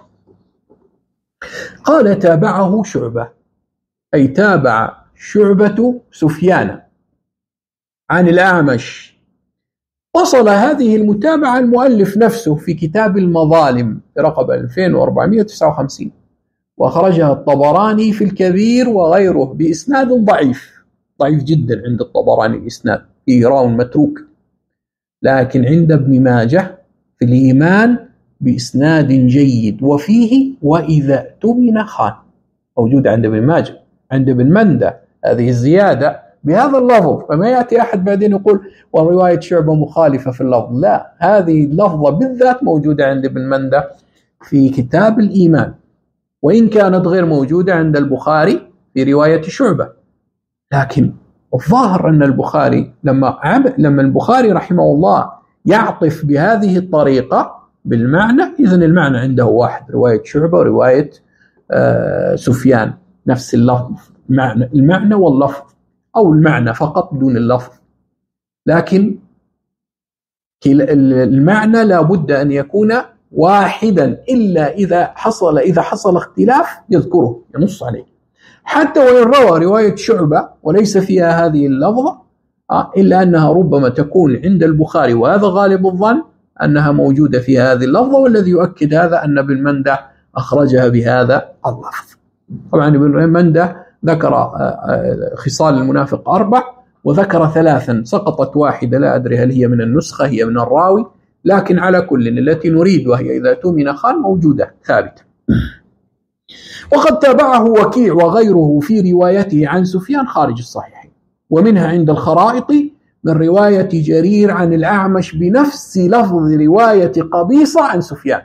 قال تابعه شعبة، أي تابع شعبة سفيان عن الأعمش. وصل هذه المتابعة المؤلف نفسه في كتاب المظالم رقم 2459، وأخرجها الطبراني في الكبير وغيره بإسناد ضعيف جدا عند الطبراني الإسناد، فيه راو متروك، لكن عند ابن ماجه في الإيمان بإسناد جيد، وفيه وإذا اؤتمن خان، موجود عند ابن ماجه. عند ابن منده هذه الزيادة بهذا اللفظ، فما يأتي أحد بعدين يقول ورواية شعبة مخالفة في اللفظ، لا، هذه اللفظة بالذات موجودة عند ابن منده في كتاب الإيمان، وإن كانت غير موجودة عند البخاري في رواية شعبة. لكن الظاهر أن البخاري لما البخاري رحمه الله يعطف بهذه الطريقة بالمعنى، إذن المعنى عنده واحد، رواية شعبة ورواية سفيان، نفس اللفظ، المعنى واللفظ، أو المعنى فقط دون اللفظ. لكن المعنى لا بد أن يكون واحدا، إلا إذا حصل اختلاف يذكره ينص عليه. حتى وإن روى رواية شعبة وليس فيها هذه اللفظة، إلا أنها ربما تكون عند البخاري، وهذا غالب الظن أنها موجودة في هذه اللفظة، والذي يؤكد هذا أن ابن منده أخرجها بهذا اللفظ. طبعا ابن منده ذكر خصال المنافق 4، وذكر 3، سقطت واحدة لا أدري هل هي من النسخة هي من الراوي، لكن على كل التي نريد وهي إذا اؤتمن خان موجودة ثابتة. وقد تابعه وكيع وغيره في روايته عن سفيان خارج الصحيحين، ومنها عند الخرائط من رواية جرير عن الأعمش بنفس لفظ رواية قبيصة عن سفيان،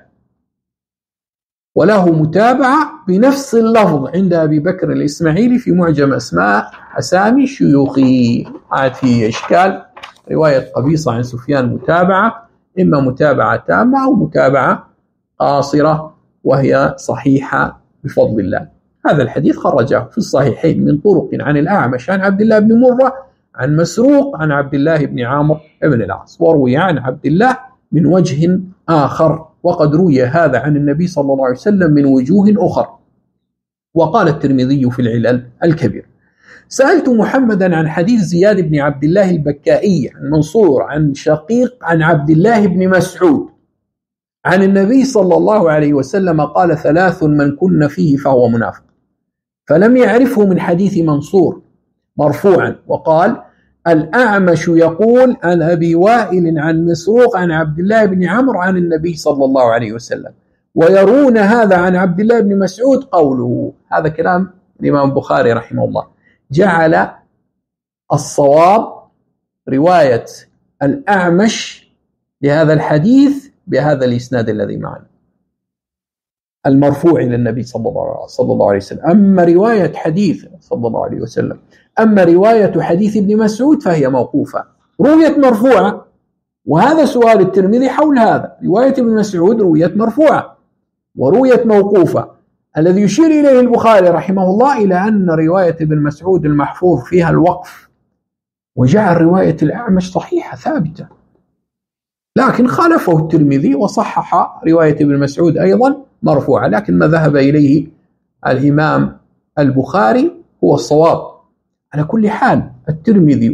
وله متابعة بنفس اللفظ عند أبي بكر الإسماعيلي في معجم أسامي شيوخي. عاد في إشكال، رواية قبيصة عن سفيان متابعة، إما متابعة تامة أو متابعة قاصرة، وهي صحيحة بفضل الله. هذا الحديث خرجه في الصحيحين من طرق عن الأعمش عن عبد الله بن مرة عن مسروق عن عبد الله بن عمرو بن العاص، وروي عن عبد الله من وجه آخر، وقد روي هذا عن النبي صلى الله عليه وسلم من وجوه أخرى. وقال الترمذي في العلل الكبير: سألت محمدا عن حديث زياد بن عبد الله البكائي عن منصور عن شقيق عن عبد الله بن مسعود عن النبي صلى الله عليه وسلم قال: 3 من كن فيه فهو منافق. فلم يعرفه من حديث منصور مرفوعا، وقال: الأعمش يقول عن أبي وائل عن مسروق عن عبد الله بن عمرو عن النبي صلى الله عليه وسلم، ويرون هذا عن عبد الله بن مسعود قوله. هذا كلام الإمام البخاري رحمه الله، جعل الصواب رواية الأعمش لهذا الحديث بهذا الإسناد الذي معنا المرفوع إلى النبي صلى الله عليه وسلم. أما رواية حديث صلى الله عليه وسلم، أما رواية حديث ابن مسعود فهي موقوفة، رويت مرفوعة. وهذا سؤال الترمذي حول هذا، رواية ابن مسعود رويت مرفوعة ورويت موقوفة. الذي يشير إليه البخاري رحمه الله إلى أن رواية ابن مسعود المحفوظ فيها الوقف، وجعل رواية الأعمش صحيحة ثابتة. لكن خالفه الترمذي وصحح رواية ابن مسعود أيضا مرفوعة، لكن ما ذهب إليه الإمام البخاري هو الصواب. على كل حال الترمذي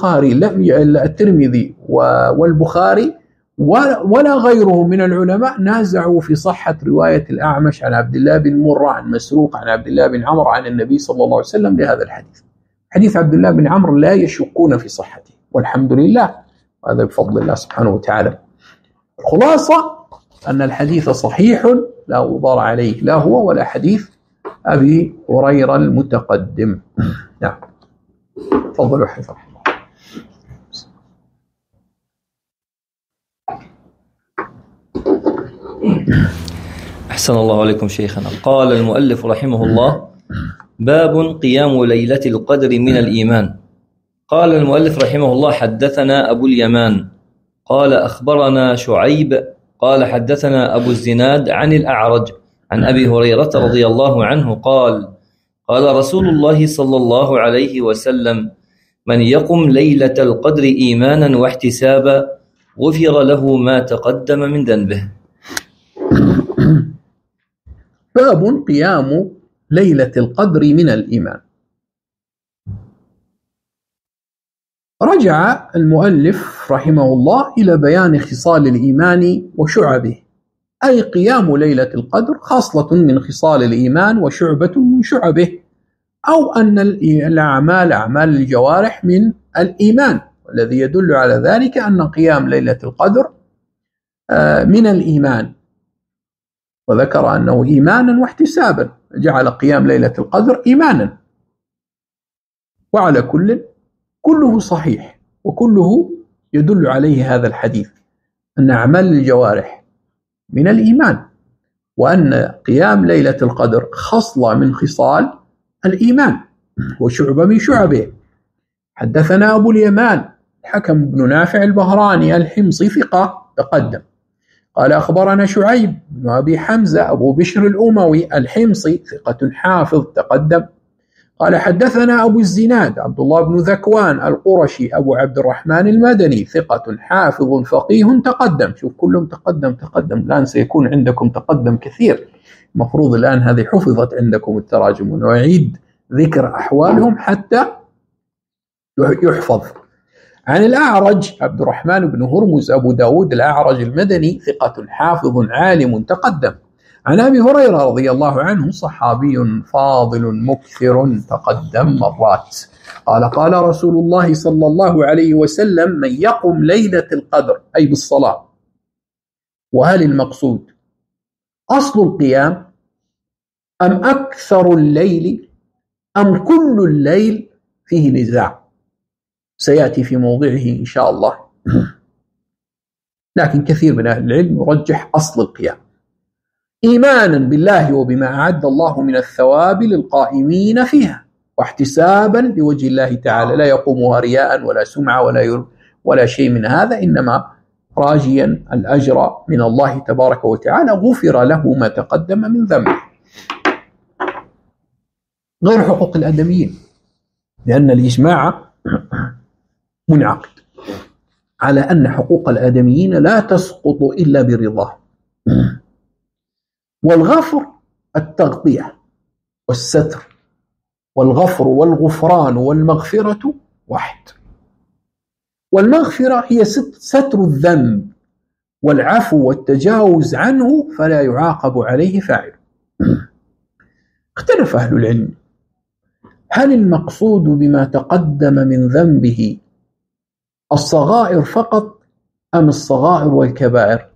والبخاري ولا غيره من العلماء نازعوا في صحة رواية الأعمش عن عبد الله بن مرة عن مسروق عن عبد الله بن عمرو عن النبي صلى الله عليه وسلم لهذا الحديث. حديث عبد الله بن عمرو لا يشكون في صحته، والحمد لله، وهذا بفضل الله سبحانه وتعالى. الخلاصة أن الحديث صحيح لا غبار عليه، لا هو ولا حديث أبي هريرة المتقدم. نعم، تفضلوا حفظكم الله. أحسن الله عليكم شيخنا. قال المؤلف رحمه الله: باب قيام ليلة القدر من الإيمان. قال المؤلف رحمه الله: حدثنا أبو اليمان قال أخبرنا شعيب قال حدثنا أبو الزناد عن الأعرج عن أبي هريرة رضي الله عنه قال قال رسول الله صلى الله عليه وسلم من يقم ليلة القدر إيمانا واحتسابا غفر له ما تقدم من ذنبه. باب قيام ليلة القدر من الإيمان. رجع المؤلف رحمه الله إلى بيان خصال الإيمان وشعبه، أي قيام ليلة القدر خاصلة من خصال الإيمان وشعبة من شعبه، أو أن الأعمال أعمال الجوارح من الإيمان، والذي يدل على ذلك أن قيام ليلة القدر من الإيمان، وذكر أنه إيمانا واحتسابا، جعل قيام ليلة القدر إيمانا. وعلى كله صحيح، وكله يدل عليه هذا الحديث أن أعمال الجوارح من الإيمان، وأن قيام ليلة القدر خصلة من خصال الإيمان وشعبة من شعبه. حدثنا أبو اليمان الحكم بن نافع البهراني الحمصي ثقة تقدم، قال أخبرنا شعيب بن أبي حمزة أبو بشر الأموي الحمصي ثقة حافظ تقدم، قال حدثنا أبو الزناد عبد الله بن ذكوان القرشي أبو عبد الرحمن المدني ثقة حافظ فقيه تقدم. شوف كلهم تقدم، الآن سيكون عندكم تقدم كثير، مفروض الآن هذه حفظت عندكم التراجم، ونعيد ذكر أحوالهم حتى يحفظ. عن الأعرج عبد الرحمن بن هرمز أبو داود الأعرج المدني ثقة حافظ عالم تقدم. عن أبي هريرة رضي الله عنه صحابي فاضل مكثر تقدم مرات، قال قال رسول الله صلى الله عليه وسلم من يقم ليلة القدر أي بالصلاة. وهل المقصود أصل القيام أم أكثر الليل أم كل الليل؟ فيه نزاع سيأتي في موضعه إن شاء الله، لكن كثير من أهل العلم يرجح أصل القيام إيمانا بالله وبما أعد الله من الثواب للقائمين فيها، واحتسابا لوجه الله تعالى، لا يقومها رياء ولا سمعة ولا شيء من هذا، إنما راجيا الأجر من الله تبارك وتعالى، غفر له ما تقدم من ذنبه. غير حقوق الآدميين، لأن الإجماع منعقد على أن حقوق الآدميين لا تسقط إلا برضاه، والغفر التغطية والستر، والغفر والغفران والمغفرة واحد. والمغفرة هي ستر الذنب والعفو والتجاوز عنه فلا يعاقب عليه فاعل. اختلف أهل العلم هل المقصود بما تقدم من ذنبه الصغائر فقط أم الصغائر والكبائر؟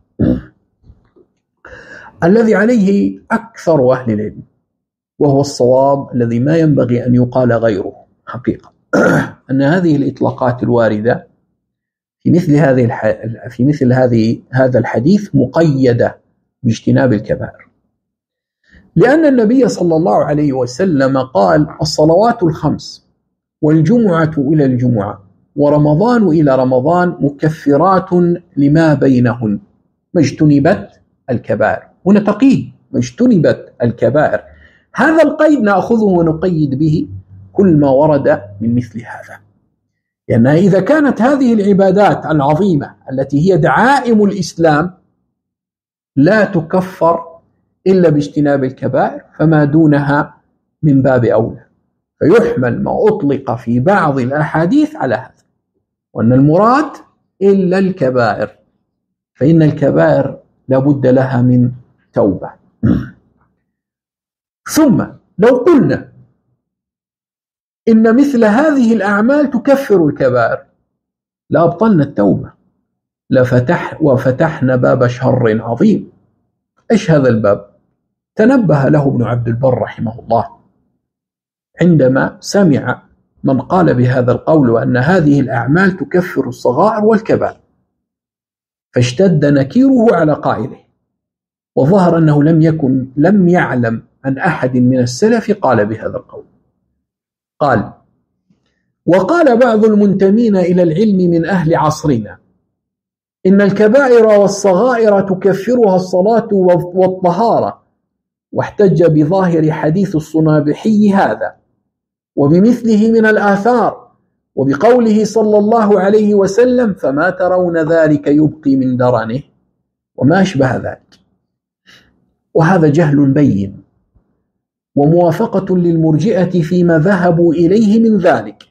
الذي عليه أكثر أهل العلم، وهو الصواب الذي ما ينبغي أن يقال غيره حقيقة، أن هذه الإطلاقات الواردة في مثل هذا الحديث مقيدة باجتناب الكبائر، لأن النبي صلى الله عليه وسلم قال الصلوات الخمس والجمعة إلى الجمعة ورمضان إلى رمضان مكفرات لما بينهن ما اجتنبت الكبائر. هنا تقييد ما اجتنبت الكبائر، هذا القيد نأخذه ونقيد به كل ما ورد من مثل هذا، لأن إذا كانت هذه العبادات العظيمة التي هي دعائم الإسلام لا تكفر إلا باجتناب الكبائر، فما دونها من باب أولى، فيحمل ما أطلق في بعض الأحاديث على هذا، وأن المراد إلا الكبائر، فإن الكبائر لابد لها من توبة. ثم لو قلنا إن مثل هذه الأعمال تكفر الكبائر لأبطلنا التوبة وفتحنا باب شر عظيم. إيش هذا الباب؟ تنبه له ابن عبد البر رحمه الله عندما سمع من قال بهذا القول وأن هذه الأعمال تكفر الصغائر والكبائر، فاشتد نكيره على قائله، وظهر أنه لم يعلم عن أحد من السلف قال بهذا القول. قال: وقال بعض المنتمين إلى العلم من أهل عصرنا إن الكبائر والصغائر تكفرها الصلاة والطهارة، واحتج بظاهر حديث الصنابحي هذا وبمثله من الآثار، وبقوله صلى الله عليه وسلم: فما ترون ذلك يبقي من درنه، وما أشبه ذلك. وهذا جهل بين وموافقة للمرجئة فيما ذهبوا إليه من ذلك.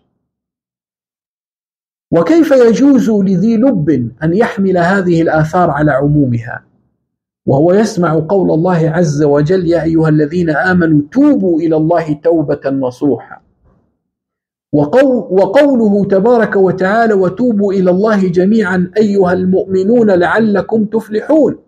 وكيف يجوز لذي لب أن يحمل هذه الآثار على عمومها وهو يسمع قول الله عز وجل: يا أيها الذين آمنوا توبوا إلى الله توبة نصوحا، وقوله تبارك وتعالى: وتوبوا إلى الله جميعا أيها المؤمنون لعلكم تفلحون،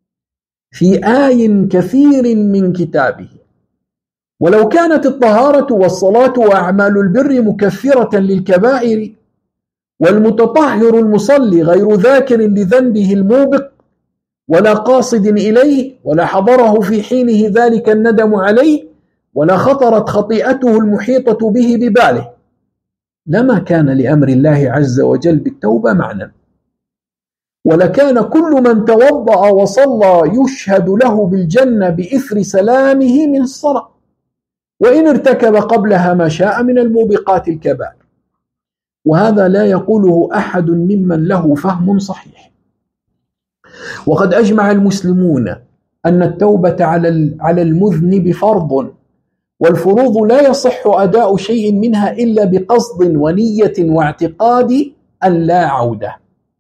في آي كثير من كتابه. ولو كانت الطهارة والصلاة وأعمال البر مكفرة للكبائر، والمتطهر المصلي غير ذاكر لذنبه الموبق ولا قاصد إليه، ولا حضره في حينه ذلك الندم عليه، ولا خطرت خطيئته المحيطة به بباله، لما كان لأمر الله عز وجل بالتوبة معنى، ولكان كل من توضأ وصلى يشهد له بالجنة بإثر سلامه من الصلاة، وإن ارتكب قبلها ما شاء من الموبقات الكبائر. وهذا لا يقوله أحد ممن له فهم صحيح. وقد أجمع المسلمون أن التوبة على المذنب فرض، والفروض لا يصح أداء شيء منها إلا بقصد ونية واعتقاد أن لا عودة.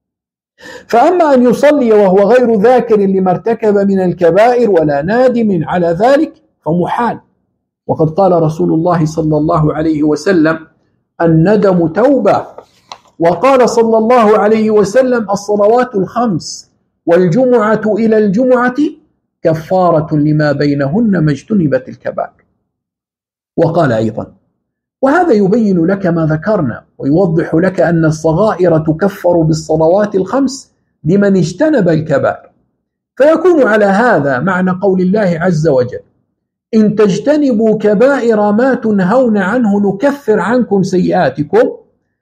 فأما أن يصلي وهو غير ذاكر لما ارتكب من الكبائر ولا نادم على ذلك فمحال. وقد قال رسول الله صلى الله عليه وسلم: الندم توبة. وقال صلى الله عليه وسلم: الصلوات الخمس والجمعة إلى الجمعة كفارة لما بينهن ما اجتنبت الكبائر. وقال أيضا: وهذا يبين لك ما ذكرنا، ويوضح لك أن الصغائر تكفر بالصلوات الخمس لمن اجتنب الكبائر. فيكون على هذا معنى قول الله عز وجل: إن تجتنبوا كبائر ما تنهون عنه نكفر عنكم سيئاتكم،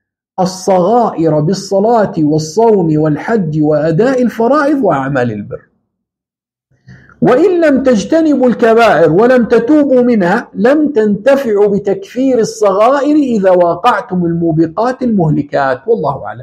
الصغائر بالصلاة والصوم والحج وأداء الفرائض وأعمال البر. وإن لم تجتنبوا الكبائر ولم تتوبوا منها لم تنتفعوا بتكفير الصغائر إذا واقعتم الموبقات المهلكات، والله أعلم.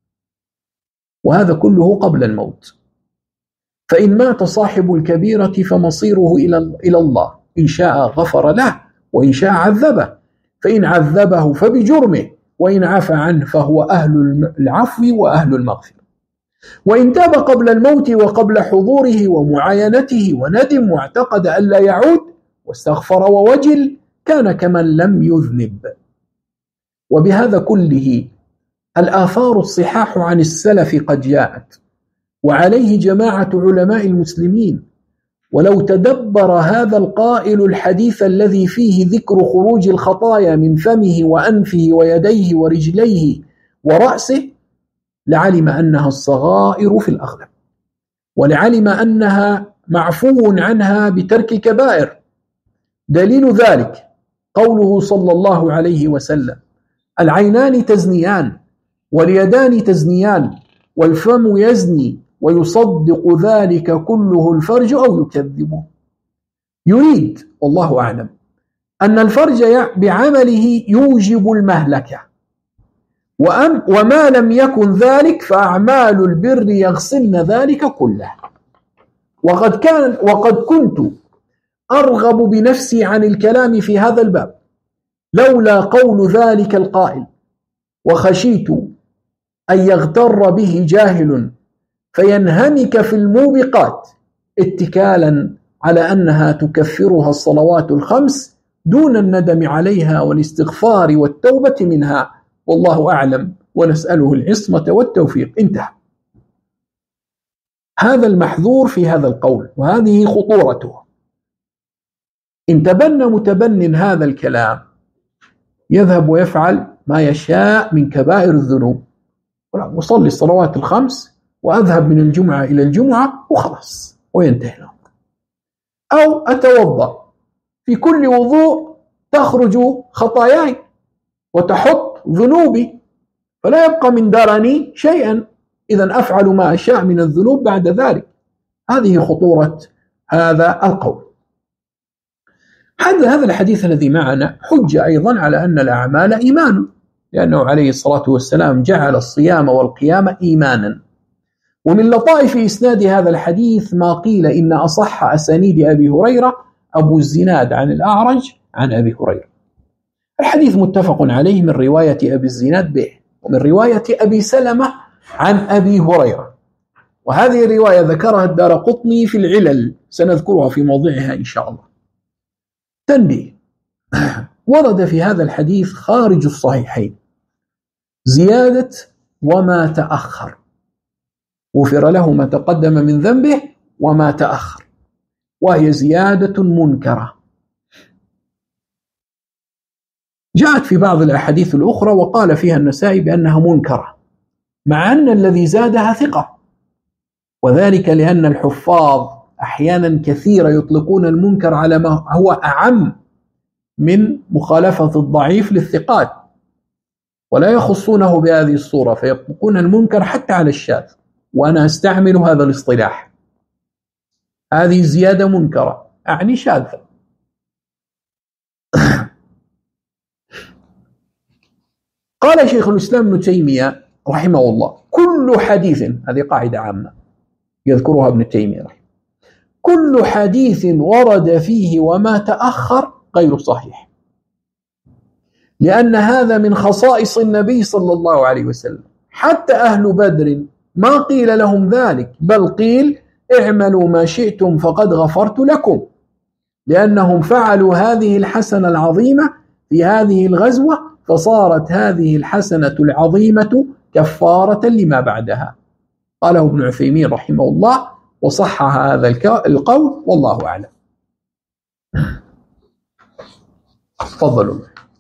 وهذا كله قبل الموت. فإن مات صاحب الكبيرة فمصيره إلى الله، إن شاء غفر له وإن شاء عذبه، فإن عذبه فبجرمه، وإن عفى عنه فهو أهل العفو وأهل المغفرة. وإن تاب قبل الموت وقبل حضوره ومعاينته وندم واعتقد أن لا يعود واستغفر ووجل كان كمن لم يذنب. وبهذا كله الآثار الصحاح عن السلف قد جاءت، وعليه جماعة علماء المسلمين. ولو تدبر هذا القائل الحديث الذي فيه ذكر خروج الخطايا من فمه وأنفه ويديه ورجليه ورأسه لعلم أنها الصغائر في الأغلب، ولعلم أنها معفو عنها بترك الكبائر. دليل ذلك قوله صلى الله عليه وسلم: العينان تزنيان واليدان تزنيان والفم يزني ويصدق ذلك كله الفرج أو يكذبه. يريد والله أعلم أن الفرج بعمله يوجب المهلكة، وما لم يكن ذلك فأعمال البر يغسلن ذلك كله. وقد كنت أرغب بنفسي عن الكلام في هذا الباب لولا قول ذلك القائل، وخشيت أن يغتر به جاهل فينهمك في الموبقات اتكالا على أنها تكفرها الصلوات الخمس دون الندم عليها والاستغفار والتوبة منها، والله أعلم، ونسأله العصمة والتوفيق. انتهى. هذا المحذور في هذا القول، وهذه خطورته. إن تبنى متبن هذا الكلام يذهب ويفعل ما يشاء من كبائر الذنوب، وصلي الصلوات الخمس وأذهب من الجمعة إلى الجمعة وخلاص وينتهي الأمر. أو أتوضأ في كل وضوء تخرج خطاياي وتحط ذنوبي فلا يبقى من درني شيئا، إذن أفعل ما أشاء من الذنوب بعد ذلك. هذه خطورة هذا القول. هذا الحديث الذي معنا حجة أيضا على أن الأعمال إيمان، لأنه عليه الصلاة والسلام جعل الصيام والقيام إيمانا. ومن لطائف إسناد هذا الحديث ما قيل إن أصح أسانيد أبي هريرة أبو الزناد عن الأعرج عن أبي هريرة. الحديث متفق عليه من رواية أبي الزناد به، ومن رواية أبي سلمة عن أبي هريرة، وهذه الرواية ذكرها الدارقطني في العلل، سنذكرها في موضعها إن شاء الله. تنبيه: ورد في هذا الحديث خارج الصحيحين زيادة وما تأخر، غفر له ما تقدم من ذنبه وما تأخر، وهي زيادة منكرة. جاءت في بعض الأحاديث الأخرى وقال فيها النسائي بأنها منكرة، مع أن الذي زادها ثقة، وذلك لأن الحفاظ أحيانا كثيرة يطلقون المنكر على ما هو أعم من مخالفة الضعيف للثقات، ولا يخصونه بهذه الصورة، فيطلقون المنكر حتى على الشاذ، وأنا أستعمل هذا الاصطلاح. هذه زيادة منكرة أعني شاذة. قال شيخ الإسلام ابن تيمية رحمه الله: كل حديث، هذه قاعدة عامة يذكرها ابن تيمية، كل حديث ورد فيه وما تأخر غير صحيح، لأن هذا من خصائص النبي صلى الله عليه وسلم. حتى أهل بدر ما قيل لهم ذلك، بل قيل: اعملوا ما شئتم فقد غفرت لكم، لأنهم فعلوا هذه الحسنة العظيمة في هذه الغزوة، فصارت هذه الحسنة العظيمة كفارة لما بعدها. قاله ابن عثيمين رحمه الله، وصح هذا القول والله أعلم. تفضلوا.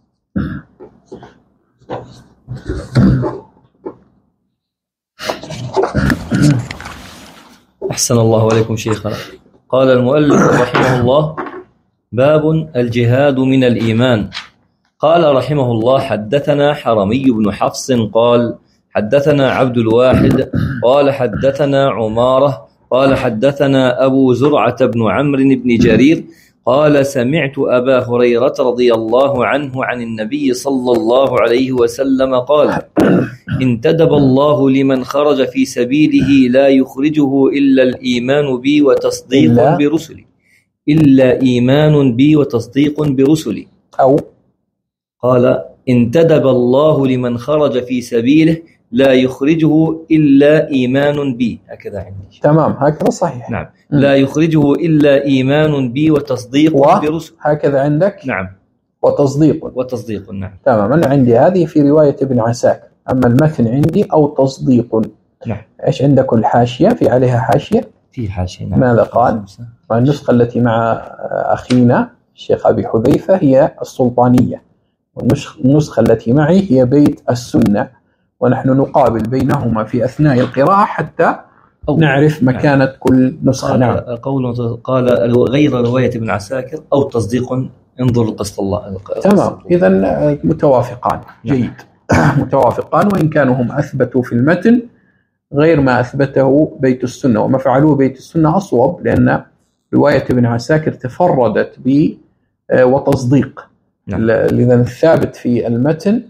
أحسن الله عليكم شيخنا. قال المؤلف رحمه الله: باب الجهاد من الإيمان. قال رحمه الله: حدثنا حرمي بن حفص قال حدثنا عبد الواحد قال حدثنا عمارة قال حدثنا أبو زرعة بن عمرو بن جرير قال سمعت أبا هريرة رضي الله عنه عن النبي صلى الله عليه وسلم قال: انتدب الله لمن خرج في سبيله لا يخرجه إلا الإيمان بي وتصديق برسلي، إلا إيمان بي وتصديق برسلي. أو قال: انتدب الله لمن خرج في سبيله لا يخرجه إلا إيمان بي، هكذا عندي. تمام، هكذا صحيح. نعم. لا يخرجه إلا إيمان بي وتصديق برسل. هكذا عندك. نعم. وتصديق. نعم. تمام. أنا عندي هذه في رواية ابن عساكر، أما المتن عندي أو تصديق. نعم. إيش عندكم الحاشية؟ في عليها حاشية؟ في حاشية. نعم. ماذا قال؟ والنسخة التي مع أخينا الشيخ أبي حذيفة هي السلطانية، والنسخة التي معي هي بيت السنة، ونحن نقابل بينهما في أثناء القراءة حتى نعرف مكانة كل نسخة. نعم. قال غير رواية ابن عساكر أو تصديق، انظر قصة الله. تمام، إذن متوافقان. جيد. متوافقان، وإن كانوا هم أثبتوا في المتن غير ما أثبته بيت السنة، وما فعلوه بيت السنة أصوب، لأن رواية ابن عساكر تفردت ب وتصديق. لذا الثابت في المتن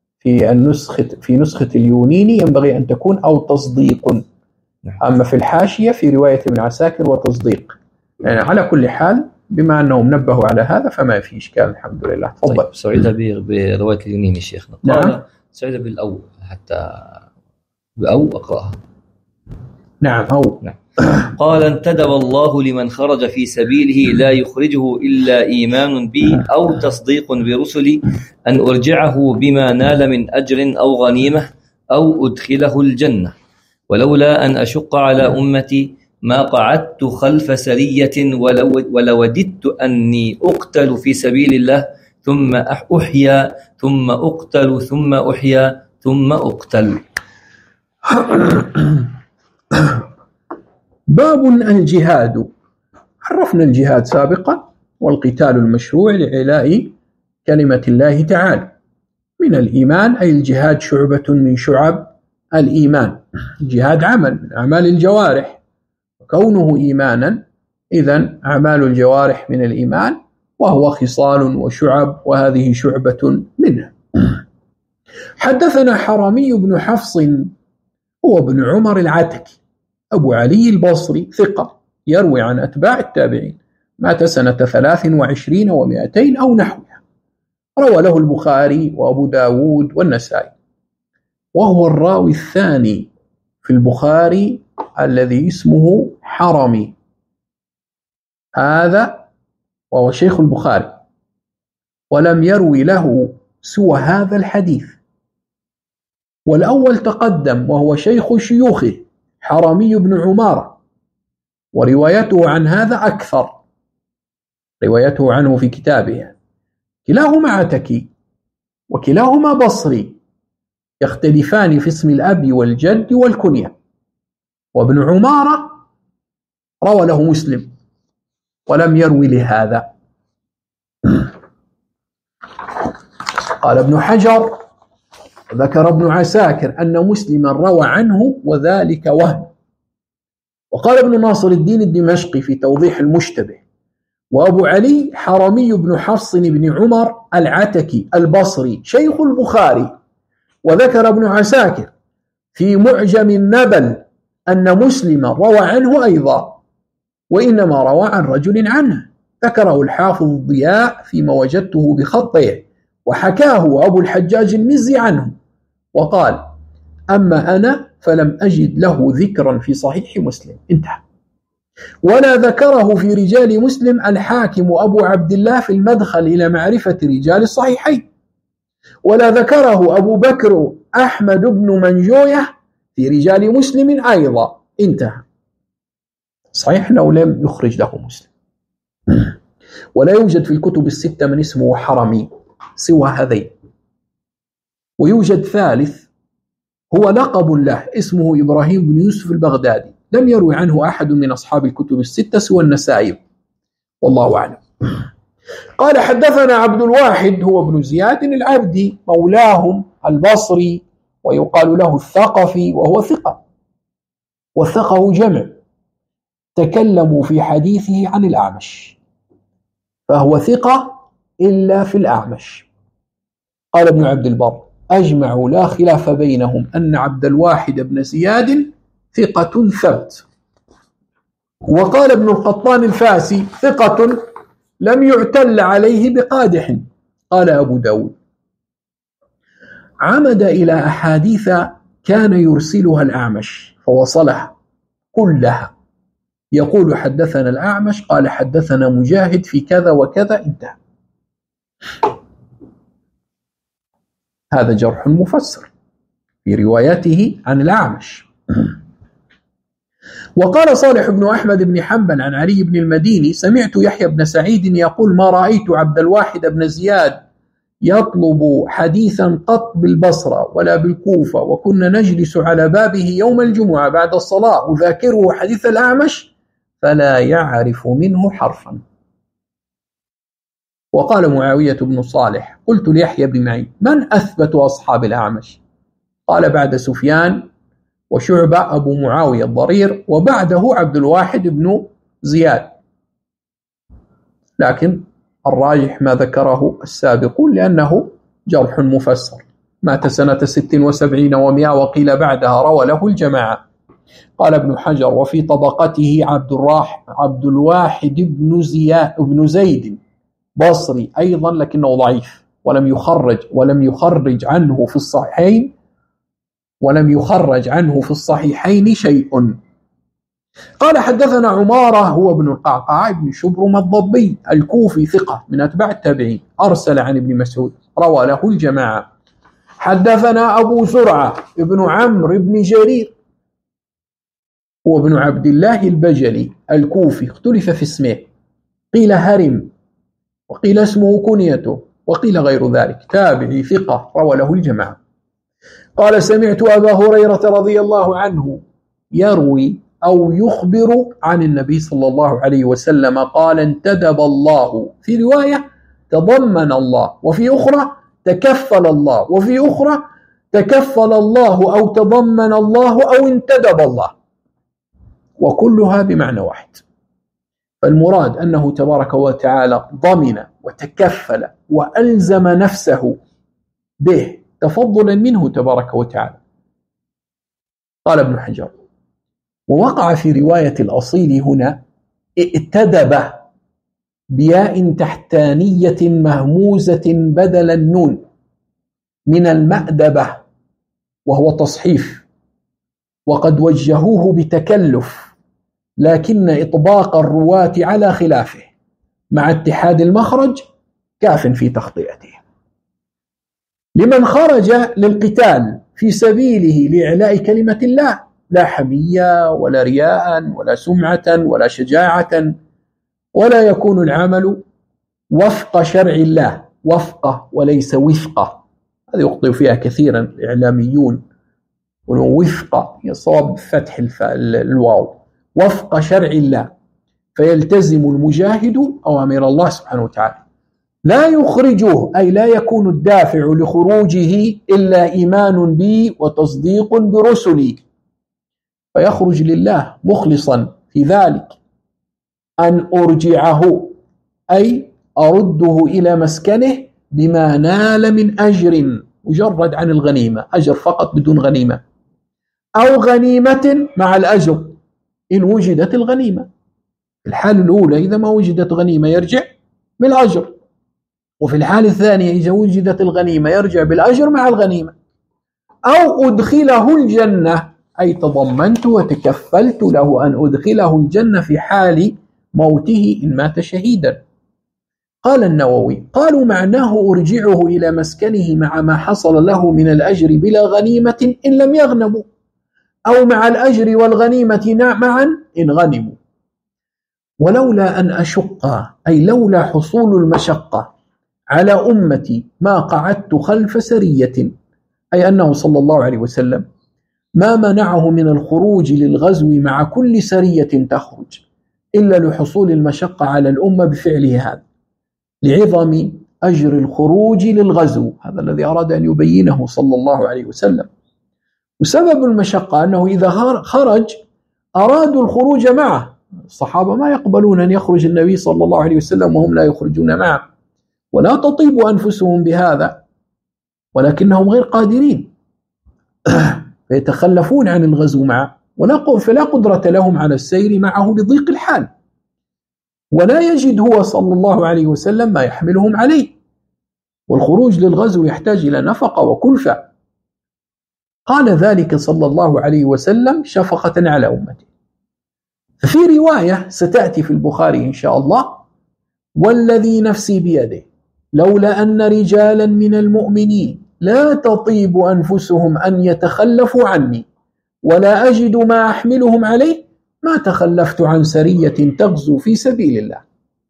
في نسخة اليونيني ينبغي أن تكون أو تصديق. أما في الحاشية في رواية ابن عساكر وتصديق. يعني على كل حال بما أنهم نبهوا على هذا فما في إشكال، الحمد لله. تفضل. طيب، سعيد برواية اليونيني شيخنا. نعم. سعيد بالأول حتى بأو أقرأها. نعم. أو نعم. قال: انتدب الله لمن خرج في سبيله لا يخرجه إلا إيمان بي أو تصديق برسلي أن أرجعه بما نال من أجر أو غنيمة أو أدخله الجنة، ولولا أن أشق على أمتي ما قعدت خلف سرية ولوددت أني أقتل في سبيل الله ثم أحيا ثم أقتل ثم أحيا ثم أقتل. باب الجهاد. عرفنا الجهاد سابقا، والقتال المشروع لإعلاء كلمة الله تعالى من الإيمان، أي الجهاد شعبة من شعب الإيمان. الجهاد عمل من أعمال الجوارح، كونه إيمانا إذن أعمال الجوارح من الإيمان، وهو خصال وشعب، وهذه شعبة منه. حدثنا حرمي بن حفص هو ابن عمر العتكي أبو علي البصري، ثقة، يروي عن أتباع التابعين، مات سنة 23 و200 أو نحوها، روى له البخاري وأبو داود والنسائي، وهو الراوي الثاني في البخاري الذي اسمه حرمي، هذا وهو شيخ البخاري، ولم يروي له سوى هذا الحديث. والأول تقدم وهو شيخ شيوخه حرمي بن عمارة، وروايته عن هذا أكثر، روايته عنه في كتابه، كلاهما عتكي وكلاهما بصري، يختلفان في اسم الأب والجد والكنية. وابن عمارة روى له مسلم ولم يروي لهذا. قال ابن حجر ذكر ابن عساكر أن مسلما روى عنه وذلك وهم. وقال ابن ناصر الدين الدمشقي في توضيح المشتبه: وأبو علي حرمي بن حفص بن عمر العتكي البصري شيخ البخاري. وذكر ابن عساكر في معجم النبل أن مسلما روى عنه أيضا، وإنما روى عن رجل عنه، ذكره الحافظ الضياء فيما وجدته بخطه، وحكاه أبو الحجاج المزي عنه، وقال: أما أنا فلم أجد له ذكرا في صحيح مسلم، انتهى. ولا ذكره في رجال مسلم الحاكم أبو عبد الله في المدخل إلى معرفة رجال الصحيحين، ولا ذكره أبو بكر أحمد بن منجوية في رجال مسلم أيضا، انتهى. صحيح أنه لم يخرج له مسلم. ولا يوجد في الكتب الستة من اسمه حرمي سوى هذين. ويوجد ثالث هو لقب له اسمه إبراهيم بن يوسف البغدادي، لم يروي عنه أحد من أصحاب الكتب الستة سوى النسائي، والله أعلم. قال حدثنا عبد الواحد هو ابن زياد العبدي مولاهم البصري، ويقال له الثقفي، وهو ثقة، وثقه جمع تكلموا في حديثه عن الأعمش، فهو ثقة إلا في الأعمش. قال ابن عبد البر: أجمعوا لا خلاف بينهم أن عبد الواحد بن زياد ثقة ثبت. وقال ابن القطان الفاسي: ثقة لم يعتل عليه بقادح. قال أبو داود: عمد إلى أحاديث كان يرسلها الأعمش فوصلها كلها، يقول: حدثنا الأعمش قال حدثنا مجاهد في كذا وكذا، انتهى. هذا جرح مفسر في روايته عن الأعمش. وقال صالح بن أحمد بن حنبل عن علي بن المديني: سمعت يحيى بن سعيد يقول: ما رأيت عبد الواحد بن زياد يطلب حديثا قط بالبصرة ولا بالكوفة، وكنا نجلس على بابه يوم الجمعة بعد الصلاة أذاكره حديث الأعمش فلا يعرف منه حرفا. وقال معاوية بن صالح: قلت ليحيى بن معين: من أثبت أصحاب الأعمش؟ قال: بعد سفيان وشعبة أبو معاوية الضرير، وبعده عبد الواحد بن زياد. لكن الراجح ما ذكره السابقون لأنه جرح مفسر. مات سنة 76 و100، وقيل بعدها، روى له الجماعة. قال ابن حجر: وفي طبقته عبد الواحد بن زيد بصري أيضا، لكنه ضعيف، ولم يخرج عنه في الصحيحين شيء. قال حدثنا عمارة هو ابن القعقاع بن شبرم الضبي الكوفي، ثقة من أتباع التابعين، أرسل عن ابن مسعود، روى له الجماعة. حدثنا أبو زرعة ابن عمرو بن جرير هو ابن عبد الله البجلي الكوفي، اختلف في اسمه، قيل هرم، وقيل اسمه كنيته، وقيل غير ذلك، تابعي ثقة، روى له الجماعة. قال: سمعت أبا هريرة رضي الله عنه يروي أو يخبر عن النبي صلى الله عليه وسلم قال: انتدب الله، في رواية تضمن الله، وفي أخرى تكفل الله، وفي أخرى تكفل الله أو تضمن الله أو انتدب الله، وكلها بمعنى واحد. فالمراد أنه تبارك وتعالى ضمن وتكفل وألزم نفسه به تفضلا منه تبارك وتعالى. قال ابن حجر: ووقع في رواية الأصيل هنا ائتدب بياء تحتانية مهموزة بدل النون من المأدبة، وهو تصحيف، وقد وجهوه بتكلف، لكن إطباق الرواة على خلافه مع اتحاد المخرج كاف في تخطئته. لمن خرج للقتال في سبيله لإعلاء كلمة الله، لا حمية ولا رياء ولا سمعة ولا شجاعة، ولا يكون العمل وفق شرع الله، وفقه وليس وفقه. هذا يخطئ فيها كثيرا الإعلاميون، وفق يصاب فتح الواو، وفق شرع الله، فيلتزم المجاهد أوامر الله سبحانه وتعالى. لا يخرجه، أي لا يكون الدافع لخروجه إلا إيمان بي وتصديق برسلي، فيخرج لله مخلصا في ذلك. أن أرجعه أي أرده إلى مسكنه بما نال من أجر، مجرد عن الغنيمة، أجر فقط بدون غنيمة، أو غنيمة مع الأجر إن وجدت الغنيمة. في الحالة الأولى إذا ما وجدت غنيمة يرجع بالأجر، وفي الحالة الثانية إذا وجدت الغنيمة يرجع بالأجر مع الغنيمة. أو أدخله الجنة، أي تضمنت وتكفلت له أن أدخله الجنة في حال موته إن مات شهيدا. قال النووي: قالوا معناه أرجعه إلى مسكنه مع ما حصل له من الأجر بلا غنيمة إن لم يغنموا، أو مع الأجر والغنيمة معا إن غنموا. ولولا أن أشق، أي لولا حصول المشقة على أمتي ما قعدت خلف سرية، أي أنه صلى الله عليه وسلم ما منعه من الخروج للغزو مع كل سرية تخرج إلا لحصول المشقة على الأمة بفعله هذا، لعظم أجر الخروج للغزو. هذا الذي أراد أن يبينه صلى الله عليه وسلم. وسبب المشقة أنه إذا خرج أرادوا الخروج معه، الصحابة ما يقبلون أن يخرج النبي صلى الله عليه وسلم وهم لا يخرجون معه، ولا تطيب أنفسهم بهذا، ولكنهم غير قادرين فيتخلفون عن الغزو معه، فلا قدرة لهم على السير معه لضيق الحال، ولا يجد هو صلى الله عليه وسلم ما يحملهم عليه، والخروج للغزو يحتاج إلى نفقة وكلفة. قال ذلك صلى الله عليه وسلم شفقة على أمته. ففي رواية ستأتي في البخاري إن شاء الله: والذي نفسي بيده لولا أن رجالا من المؤمنين لا تطيب أنفسهم أن يتخلفوا عني ولا أجد ما أحملهم عليه ما تخلفت عن سرية تغزو في سبيل الله.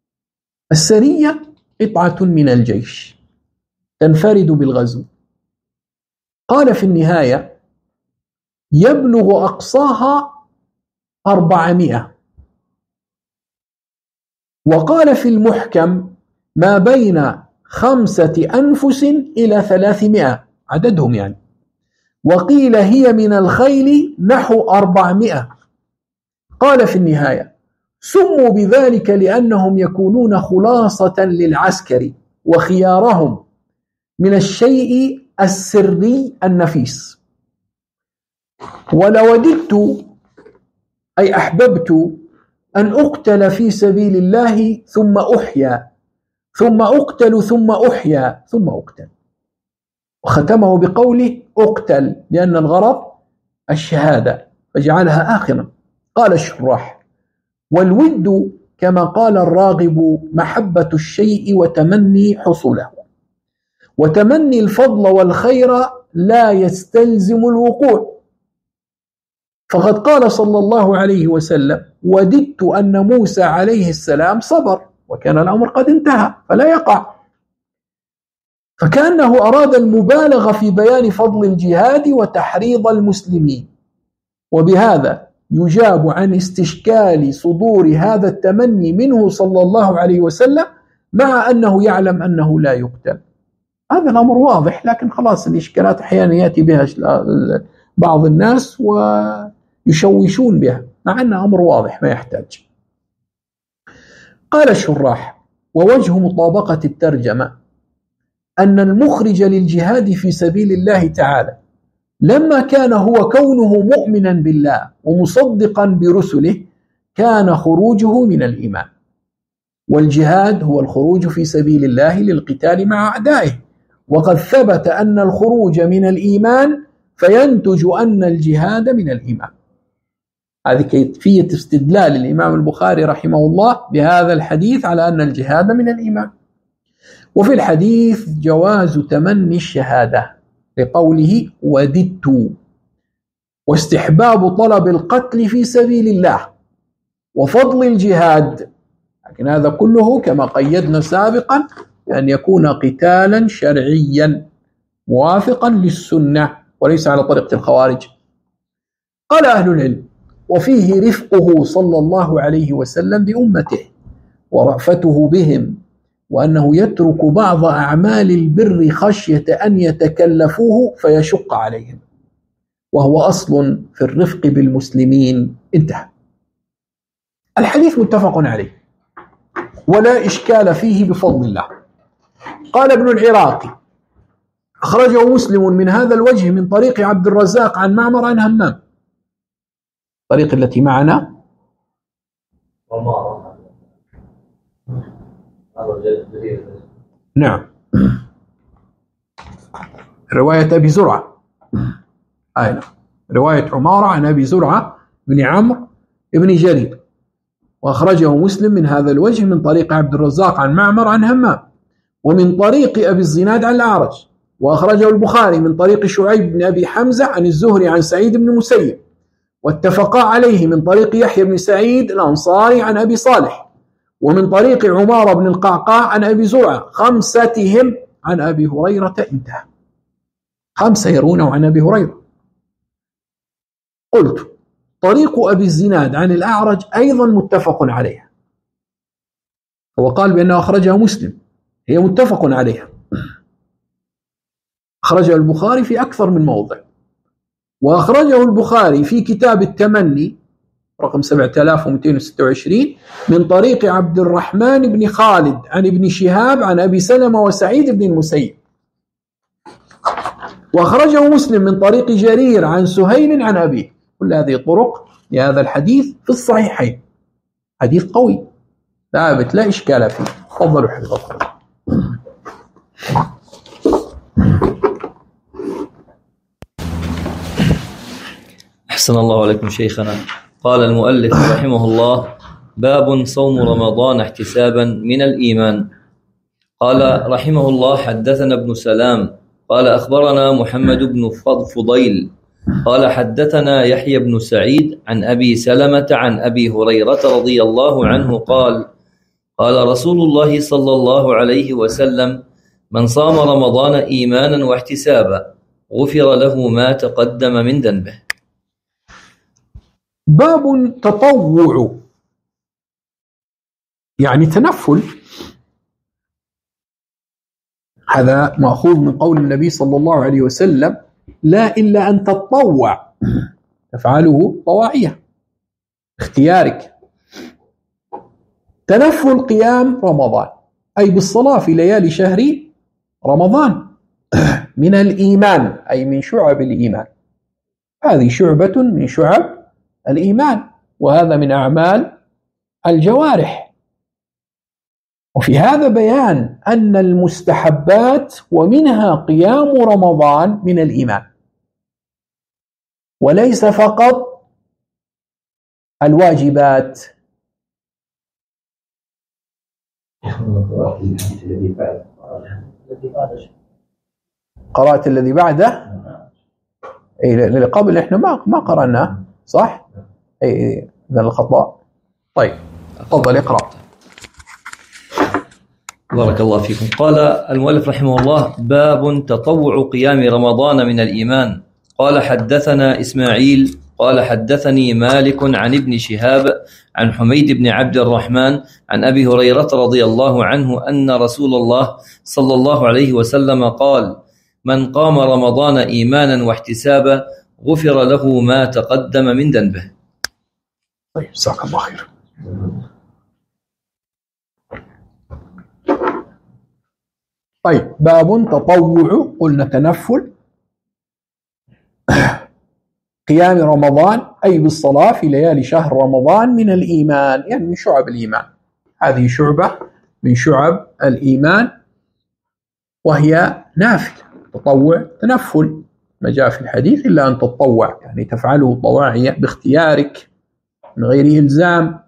السرية قطعة من الجيش تنفرد بالغزو. قال في النهاية: يبلغ أقصاها 400، وقال في المحكم ما بين 5 أنفس إلى 300 عددهم يعني، وقيل هي من الخيل نحو 400. قال في النهاية: سموا بذلك لأنهم يكونون خلاصة للعسكر وخيارهم من الشيء السري النفيس. ولوددت، أي أحببت، أن أقتل في سبيل الله ثم أحيا، ثم أقتل ثم أحيا ثم أقتل. وختمه بقوله أقتل لأن الغرض الشهادة فجعلها آخرا. قال الشراح: والود كما قال الراغب محبة الشيء وتمني حصوله، وتمني الفضل والخير لا يستلزم الوقوع. فقد قال صلى الله عليه وسلم: وددت أن موسى عليه السلام صبر وكان الأمر قد انتهى فلا يقع. فكأنه أراد المبالغة في بيان فضل الجهاد وتحريض المسلمين، وبهذا يجاب عن استشكال صدور هذا التمني منه صلى الله عليه وسلم، مع أنه يعلم أنه لا يقتل. هذا الأمر واضح، لكن خلاص الإشكالات أحيانا يأتي بها بعض الناس ويشوشون بها، مع أنه أمر واضح ما يحتاج. قال الشراح: ووجه مطابقة الترجمة أن المخرج للجهاد في سبيل الله تعالى لما كان هو كونه مؤمنا بالله ومصدقا برسله كان خروجه من الإيمان، والجهاد هو الخروج في سبيل الله للقتال مع أعدائه، وقد ثبت أن الخروج من الإيمان فينتج أن الجهاد من الإيمان. هذه كيفية استدلال الإمام البخاري رحمه الله بهذا الحديث على أن الجهاد من الإيمان. وفي الحديث جواز تمني الشهادة لقوله وددت، واستحباب طلب القتل في سبيل الله، وفضل الجهاد، لكن هذا كله كما قيدنا سابقا أن يكون قتالا شرعيا موافقا للسنة وليس على طريقة الخوارج. قال أهل العلم: وفيه رفقه صلى الله عليه وسلم بأمته ورأفته بهم، وأنه يترك بعض أعمال البر خشية أن يتكلفوه فيشق عليهم، وهو أصل في الرفق بالمسلمين. انتهى. الحديث متفق عليه ولا إشكال فيه بفضل الله. قال ابن العراقي: أخرجه مسلم من هذا الوجه من طريق عبد الرزاق عن معمر عن همام، الطريق التي معنا نعم رواية أبي زرعة، رواية عمارة عن أبي زرعة بن عمرو بن جرير، وأخرجه مسلم من هذا الوجه من طريق عبد الرزاق عن معمر عن همام، ومن طريق أبي الزناد عن الأعرج، وأخرجه البخاري من طريق شعيب بن أبي حمزة عن الزهري عن سعيد بن المسيب، واتفقا عليه من طريق يحيى بن سعيد الأنصاري عن أبي صالح، ومن طريق عمارة بن القعقاع عن أبي زرعة، خمستهم عن أبي هريرة. انتهى. 5 يرونه عن أبي هريرة. قلت: طريق أبي الزناد عن الأعرج أيضا متفق عليها، وقال بأنه أخرجها مسلم، هي متفق عليها، أخرجها البخاري في أكثر من موضع، وأخرجه البخاري في كتاب التمني رقم 7226 من طريق عبد الرحمن بن خالد عن ابن شهاب عن أبي سلمة وسعيد بن المسيب، وأخرجه مسلم من طريق جرير عن سهيل عن أبيه. كل هذه طرق لهذا الحديث في الصحيحين، حديث قوي ثابت لا إشكال فيه. تفضلوا حفظكم. أحسن الله عليكم شيخنا. قال المؤلف رحمه الله: باب صوم رمضان احتسابا من الإيمان. قال رحمه الله: حدثنا ابن سلام قال أخبرنا محمد بن فضيل قال حدثنا يحيى بن سعيد عن أبي سلمة عن أبي هريرة رضي الله عنه قال: قال رسول الله صلى الله عليه وسلم: من صام رمضان إيمانا واحتسابا غفر له ما تقدم من ذنبه. باب تطوع، يعني تنفل، هذا مأخوذ من قول النبي صلى الله عليه وسلم: لا إلا أن تتطوع، تفعله طواعية اختيارك. تنفل قيام رمضان أي بالصلاة في ليالي شهر رمضان من الإيمان أي من شعب الإيمان، هذه شعبة من شعب الإيمان، وهذا من أعمال الجوارح. وفي هذا بيان أن المستحبات ومنها قيام رمضان من الإيمان، وليس فقط الواجبات. قرأت الذي بعده اللي قبل احنا ما قرأناه صح؟ اي ذا الخطأ. طيب تفضل اقرأ. بارك الله فيكم. قال المؤلف رحمه الله: باب تطوع قيام رمضان من الإيمان. قال حدثنا إسماعيل قال حدثني مالك عن ابن شهاب عن حميد بن عبد الرحمن عن أبي هريرة رضي الله عنه أن رسول الله صلى الله عليه وسلم قال: من قام رمضان إيمانا واحتسابا غفر له ما تقدم من ذنبه. طيب، جزاك الله خير. طيب، باب تطوع، قلنا تنفل قيام رمضان أي بالصلاة في ليالي شهر رمضان من الإيمان، يعني من شعب الإيمان. هذه شعبة من شعب الإيمان وهي نافلة. تطوع تنفل ما جاء في الحديث إلا أن تتطوع، يعني تفعله طواعية باختيارك من غير إلزام.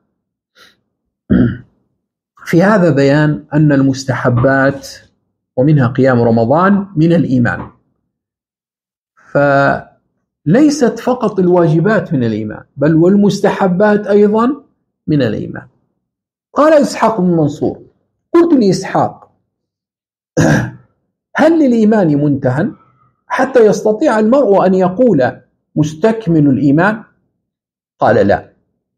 في هذا بيان أن المستحبات ومنها قيام رمضان من الإيمان، فليست فقط الواجبات من الإيمان بل والمستحبات أيضا من الإيمان. قال إسحاق بن منصور: قلت لإسحاق: هل للإيمان منتهى حتى يستطيع المرء أن يقول مستكمل الإيمان؟ قال: لا،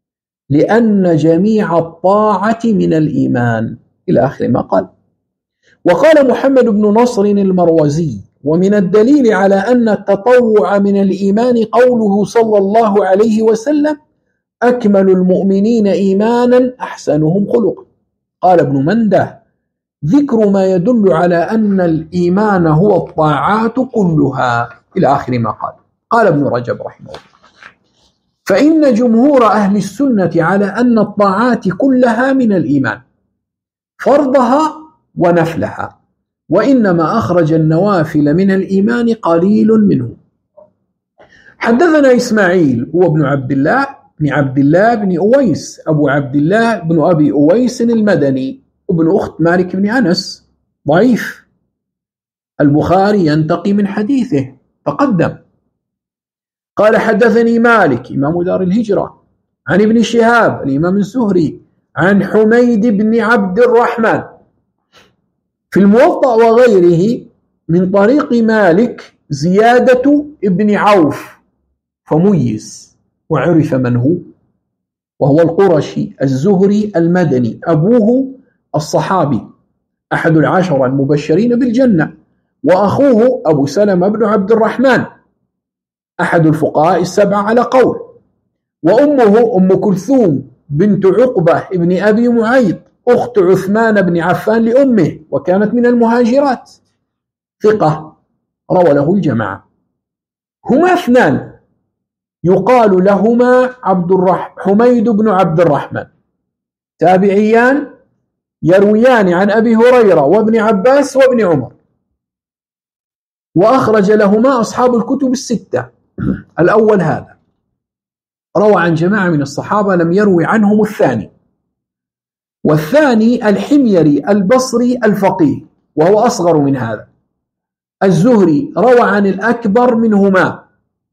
لأن جميع الطاعة من الإيمان، إلى آخر ما قال. وقال محمد بن نصر المروزي: ومن الدليل على أن التطوع من الإيمان قوله صلى الله عليه وسلم: أكمل المؤمنين إيمانا أحسنهم خلقا. قال ابن منده: ذكر ما يدل على أن الإيمان هو الطاعات كلها، إلى آخر ما قال. قال ابن رجب رحمه الله: فإن جمهور أهل السنة على أن الطاعات كلها من الإيمان، فرضها ونفلها، وإنما أخرج النوافل من الإيمان قليل منه. حدثنا إسماعيل هو ابن عبد الله بن أويس أبو عبد الله بن أبي أويس المدني، ابن أخت مالك بن أنس، ضعيف، البخاري ينتقي من حديثه تقدم. قال حدثني مالك إمام دار الهجرة عن ابن شهاب الإمام الزهري عن حميد بن عبد الرحمن في الموطأ وغيره من طريق مالك زيادة ابن عوف، فميز وعرف من هو، وهو القرشي الزهري المدني، أبوه الصحابي أحد العشرة المبشرين بالجنة، وأخوه أبو سلمة بن عبد الرحمن أحد الفقهاء السبعة على قول، وأمه أم كلثوم بنت عقبة ابن أبي معيط أخت عثمان بن عفان لأمه، وكانت من المهاجرات، ثقة، روى له الجماعة. هما اثنان يقال لهما حميد بن عبد الرحمن، تابعيان يرويان عن أبي هريرة وابن عباس وابن عمر، وأخرج لهما أصحاب الكتب الستة. الأول هذا روى عن جماعة من الصحابة لم يروي عنهم الثاني، والثاني الحميري البصري الفقيه وهو أصغر من هذا. الزهري روى عن الأكبر منهما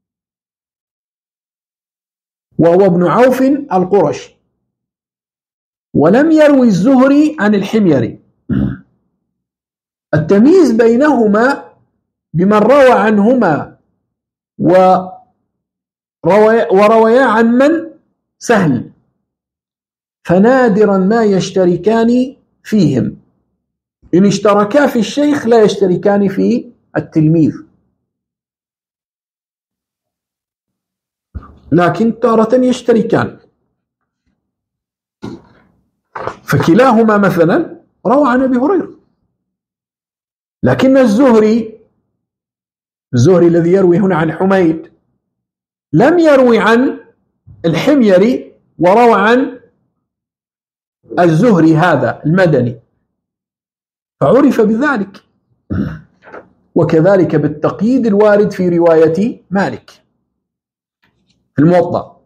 وهو ابن عوف القرشي، ولم يروي الزهري عن الحميري. التمييز بينهما بمن روى عنهما ورويا عن من سهل، فنادرا ما يشتركان فيهم، إن اشتركا في الشيخ لا يشتركان في التلميذ، لكن تارة يشتركان. فكلاهما مثلا روى عن أبي هريرة، لكن الزهري الذي يروي هنا عن حميد لم يروي عن الحميري، وروى عن الزهري هذا المدني، فعرف بذلك. وكذلك بالتقييد الوارد في رواية مالك في الموطأ.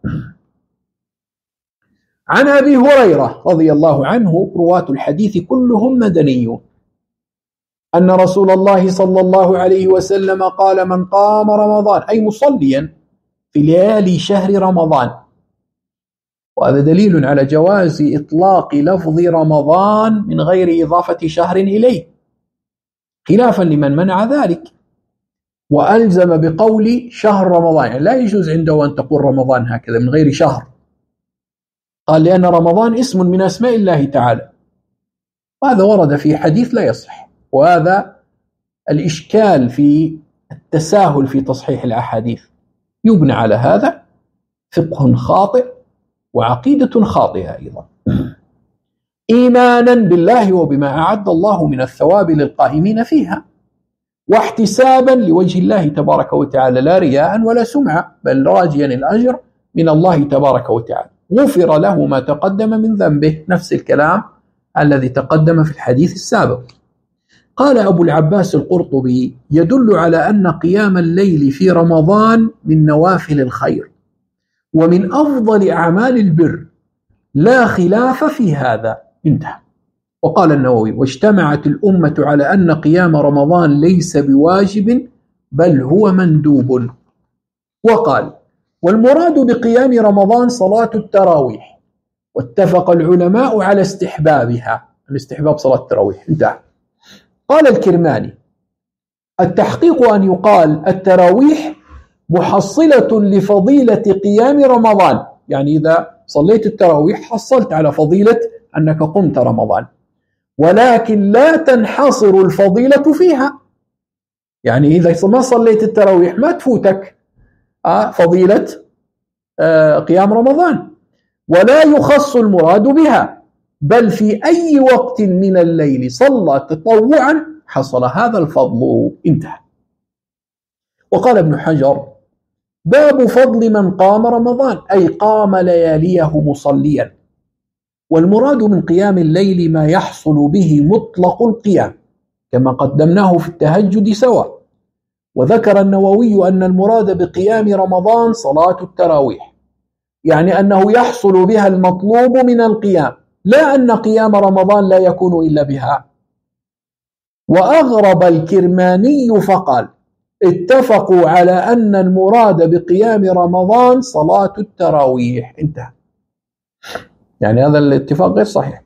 عن أبي هريرة رضي الله عنه رواة الحديث كلهم مدنيون، أن رسول الله صلى الله عليه وسلم قال: من قام رمضان أي مصليا في ليالي شهر رمضان. وهذا دليل على جواز إطلاق لفظ رمضان من غير إضافة شهر إليه، خلافا لمن منع ذلك. وألزم بقول شهر رمضان، يعني لا يجوز عنده أن تقول رمضان هكذا من غير شهر. قال لأن رمضان اسم من أسماء الله تعالى، وهذا ورد في حديث لا يصح. وهذا الإشكال في التساهل في تصحيح الأحاديث، يبنى على هذا فقه خاطئ وعقيدة خاطئة أيضا. إيمانا بالله وبما أعد الله من الثواب للقائمين فيها، واحتسابا لوجه الله تبارك وتعالى لا رياء ولا سمعة، بل راجيا الأجر من الله تبارك وتعالى. غفر له ما تقدم من ذنبه، نفس الكلام الذي تقدم في الحديث السابق. قال أبو العباس القرطبي: يدل على أن قيام الليل في رمضان من نوافل الخير ومن أفضل أعمال البر، لا خلاف في هذا. انتهى. وقال النووي: واجتمعت الأمة على أن قيام رمضان ليس بواجب بل هو مندوب. وقال: والمراد بقيام رمضان صلاة التراويح، واتفق العلماء على استحبابها، الاستحباب صلاة التراويح. انتهى. قال الكرماني: التحقيق أن يقال التراويح محصلة لفضيلة قيام رمضان، يعني إذا صليت التراويح حصلت على فضيلة أنك قمت رمضان، ولكن لا تنحصر الفضيلة فيها. يعني إذا ما صليت التراويح ما تفوتك فضيلة قيام رمضان، ولا يخص المراد بها، بل في أي وقت من الليل صلى تطوعا حصل هذا الفضل. انتهى. وقال ابن حجر: باب فضل من قام رمضان، أي قام لياليه مصليا، والمراد من قيام الليل ما يحصل به مطلق القيام، كما قدمناه في التهجد سواء. وذكر النووي أن المراد بقيام رمضان صلاة التراويح، يعني أنه يحصل بها المطلوب من القيام، لا أن قيام رمضان لا يكون إلا بها. وأغرب الكرماني فقال: اتفقوا على أن المراد بقيام رمضان صلاة التراويح. انتهى. يعني هذا الاتفاق غير صحيح.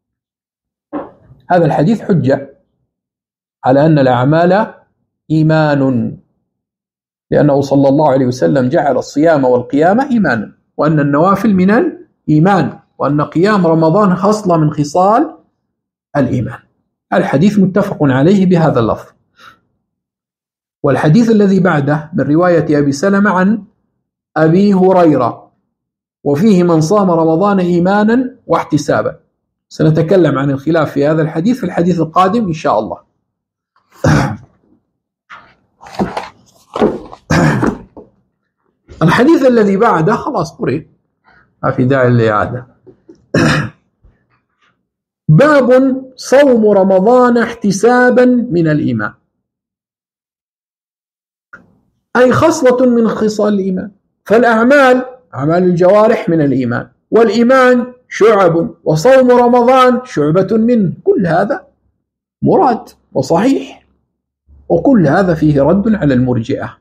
هذا الحديث حجة على أن الأعمال إيمان، لأنه صلى الله عليه وسلم جعل الصيام والقيام إيمانا، وأن النوافل من الإيمان، وأن قيام رمضان خصلة من خصال الإيمان. الحديث متفق عليه بهذا اللفظ. والحديث الذي بعده من رواية أبي سلمة عن أبي هريرة، وفيه من صام رمضان إيمانا واحتسابا. سنتكلم عن الخلاف في هذا الحديث في الحديث القادم إن شاء الله. الحديث الذي بعده خلاص قرئ، ما في داعي للإعادة. باب صوم رمضان احتسابا من الإيمان، أي خصلة من خصال الإيمان. فالأعمال أعمال الجوارح من الإيمان، والإيمان شعب، وصوم رمضان شعبة منه. كل هذا مراد وصحيح، وكل هذا فيه رد على المرجئة.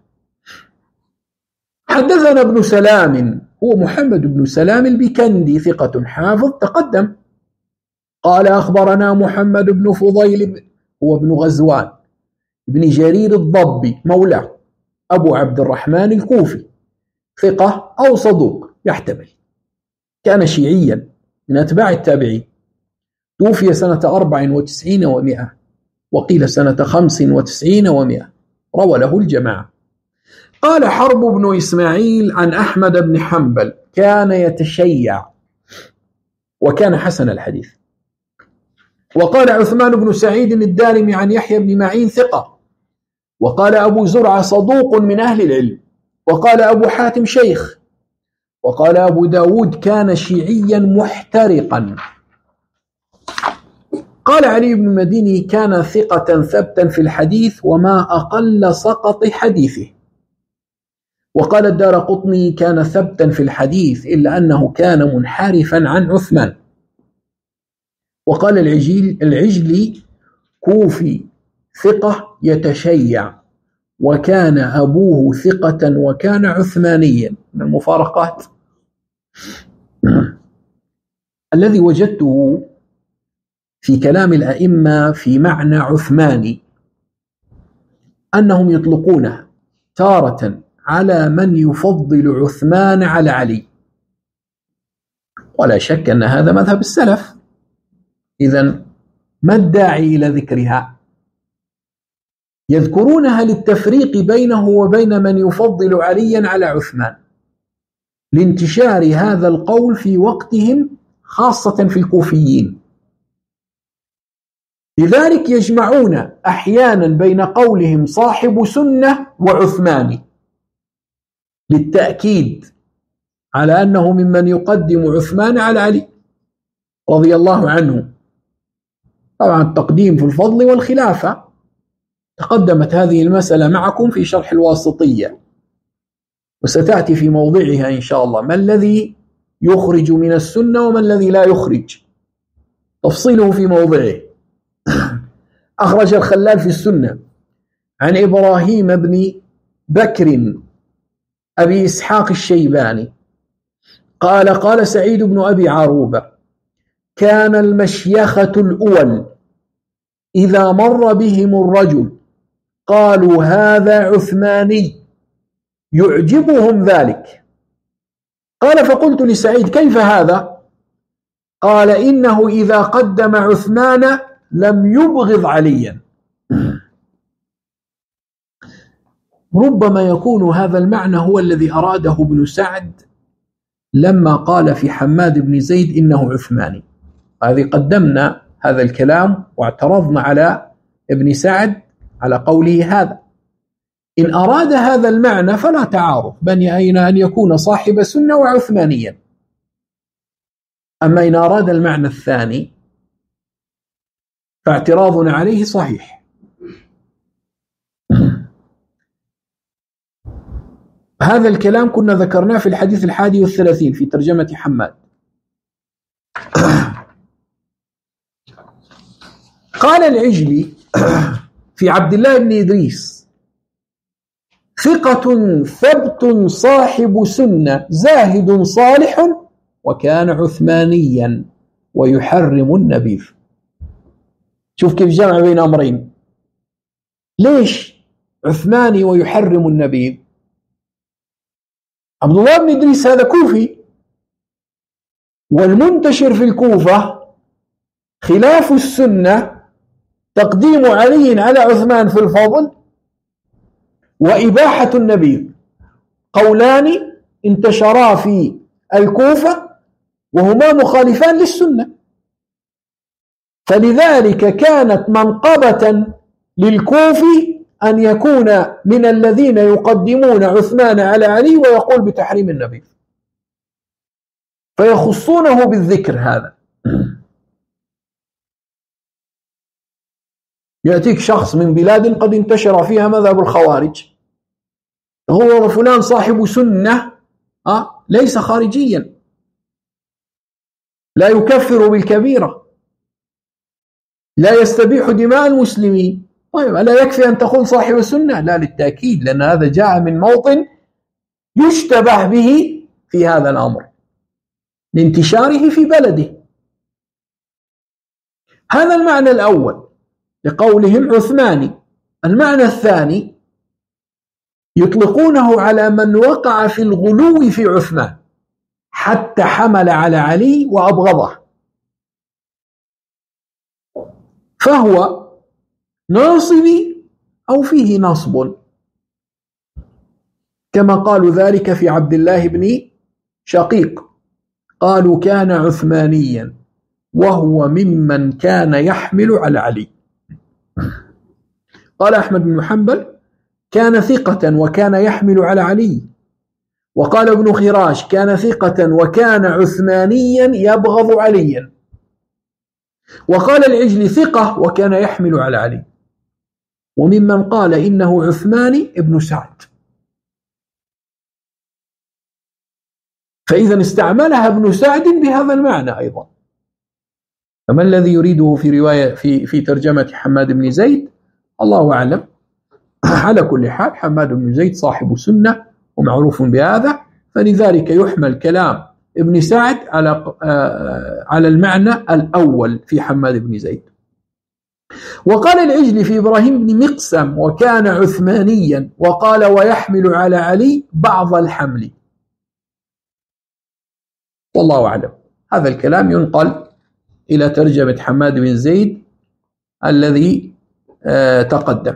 حدثنا ابن سلام، هو محمد بن سلام البكندي، ثقة حافظ تقدم. قال: أخبرنا محمد بن فضيل، هو ابن غزوان ابن جرير الضبي، مولاه، أبو عبد الرحمن الكوفي، ثقة أو صدوق يحتمل. كان شيعيا من أتباع التابعين، توفي سنة 94 و100، وقيل سنة 95 و100، روى له الجماعة. قال حرب بن إسماعيل عن أحمد بن حنبل: كان يتشيع وكان حسن الحديث. وقال عثمان بن سعيد الدارمي عن يحيى بن معين: ثقة. وقال أبو زرعة: صدوق من أهل العلم. وقال أبو حاتم: شيخ. وقال أبو داود: كان شيعيا محترقا. قال علي بن مديني: كان ثقة ثبتا في الحديث وما أقل سقط حديثه. وقال الدارقطني: كان ثبتا في الحديث إلا أنه كان منحرفا عن عثمان. وقال العجلي: كوفي، ثقة يتشيع، وكان أبوه ثقة وكان عثمانيا. من المفارقات الذي وجدته في كلام الأئمة في معنى عثماني أنهم يطلقونه تارة على من يفضل عثمان على علي، ولا شك أن هذا مذهب السلف، إذن ما الداعي إلى ذكرها؟ يذكرونها للتفريق بينه وبين من يفضل عليا على عثمان، لانتشار هذا القول في وقتهم خاصة في الكوفيين. لذلك يجمعون أحيانا بين قولهم صاحب سنة وعثماني للتأكيد على أنه ممن يقدم عثمان على علي رضي الله عنه. طبعا التقديم في الفضل والخلافة، تقدمت هذه المسألة معكم في شرح الواسطية وستأتي في موضعها إن شاء الله، ما الذي يخرج من السنة وما الذي لا يخرج، تفصيله في موضعه. أخرج الخلال في السنة عن إبراهيم بن بكر أبي إسحاق الشيباني قال قال سعيد بن أبي عروبة: كان المشيخة الأول إذا مر بهم الرجل قالوا هذا عثماني يعجبهم ذلك. قال فقلت لسعيد: كيف هذا؟ قال: إنه إذا قدم عثمان لم يبغض عليا. ربما يكون هذا المعنى هو الذي أراده ابن سعد لما قال في حماد بن زيد إنه عثماني. هذه قدمنا هذا الكلام واعترضنا على ابن سعد على قوله هذا. إن أراد هذا المعنى فلا تعارض بين أن يكون صاحب سنة وعثمانيا. أما إن أراد المعنى الثاني فاعتراضنا عليه صحيح. هذا الكلام كنا ذكرناه في الحديث 31 في ترجمة حماد. قال العجلي في عبد الله بن إدريس: ثقة ثبت صاحب سنة زاهد صالح وكان عثمانيا ويحرم النبيذ. شوف كيف جمع بين أمرين. ليش عثماني ويحرم النبيذ؟ عبد الله بن إدريس هذا كوفي، والمنتشر في الكوفة خلاف السنة تقديم علي على عثمان في الفضل وإباحة النبيذ، قولان انتشرا في الكوفة وهما مخالفان للسنة. فلذلك كانت منقبة للكوفي أن يكون من الذين يقدمون عثمان على علي ويقول بتحريم النبيذ، فيخصونه بالذكر. هذا يأتيك شخص من بلاد قد انتشر فيها مذهب الخوارج، هو فلان صاحب سنة، ليس خارجيا، لا يكفر بالكبيرة، لا يستبيح دماء المسلمين. طيب ألا يكفي أن تقول صاحب سنة؟ لا، للتأكيد، لأن هذا جاء من موطن يشتبه به في هذا الأمر لانتشاره في بلده. هذا المعنى الأول لقولهم عثماني. المعنى الثاني يطلقونه على من وقع في الغلو في عثمان حتى حمل على علي وأبغضه، فهو ناصبي أو فيه نصب، كما قالوا ذلك في عبد الله بن شقيق، قالوا كان عثمانيا وهو ممن كان يحمل على علي. قال أحمد بن حنبل: كان ثقة وكان يحمل على علي. وقال ابن خراش: كان ثقة وكان عثمانيا يبغض عليا. وقال العجلي: ثقة وكان يحمل على علي. وممن قال إنه عثماني ابن سعد. فإذا استعملها ابن سعد بهذا المعنى أيضا. فما الذي يريده في رواية في ترجمة حماد بن زيد؟ الله أعلم. على كل حال حماد بن زيد صاحب سنة ومعروف بهذا، فلذلك يحمل كلام ابن سعد على المعنى الأول في حماد بن زيد. وقال العجلي في إبراهيم بن مقسم وكان عثمانيا، وقال ويحمل على علي بعض الحمل. والله أعلم. هذا الكلام ينقل إلى ترجمة حماد بن زيد الذي تقدم.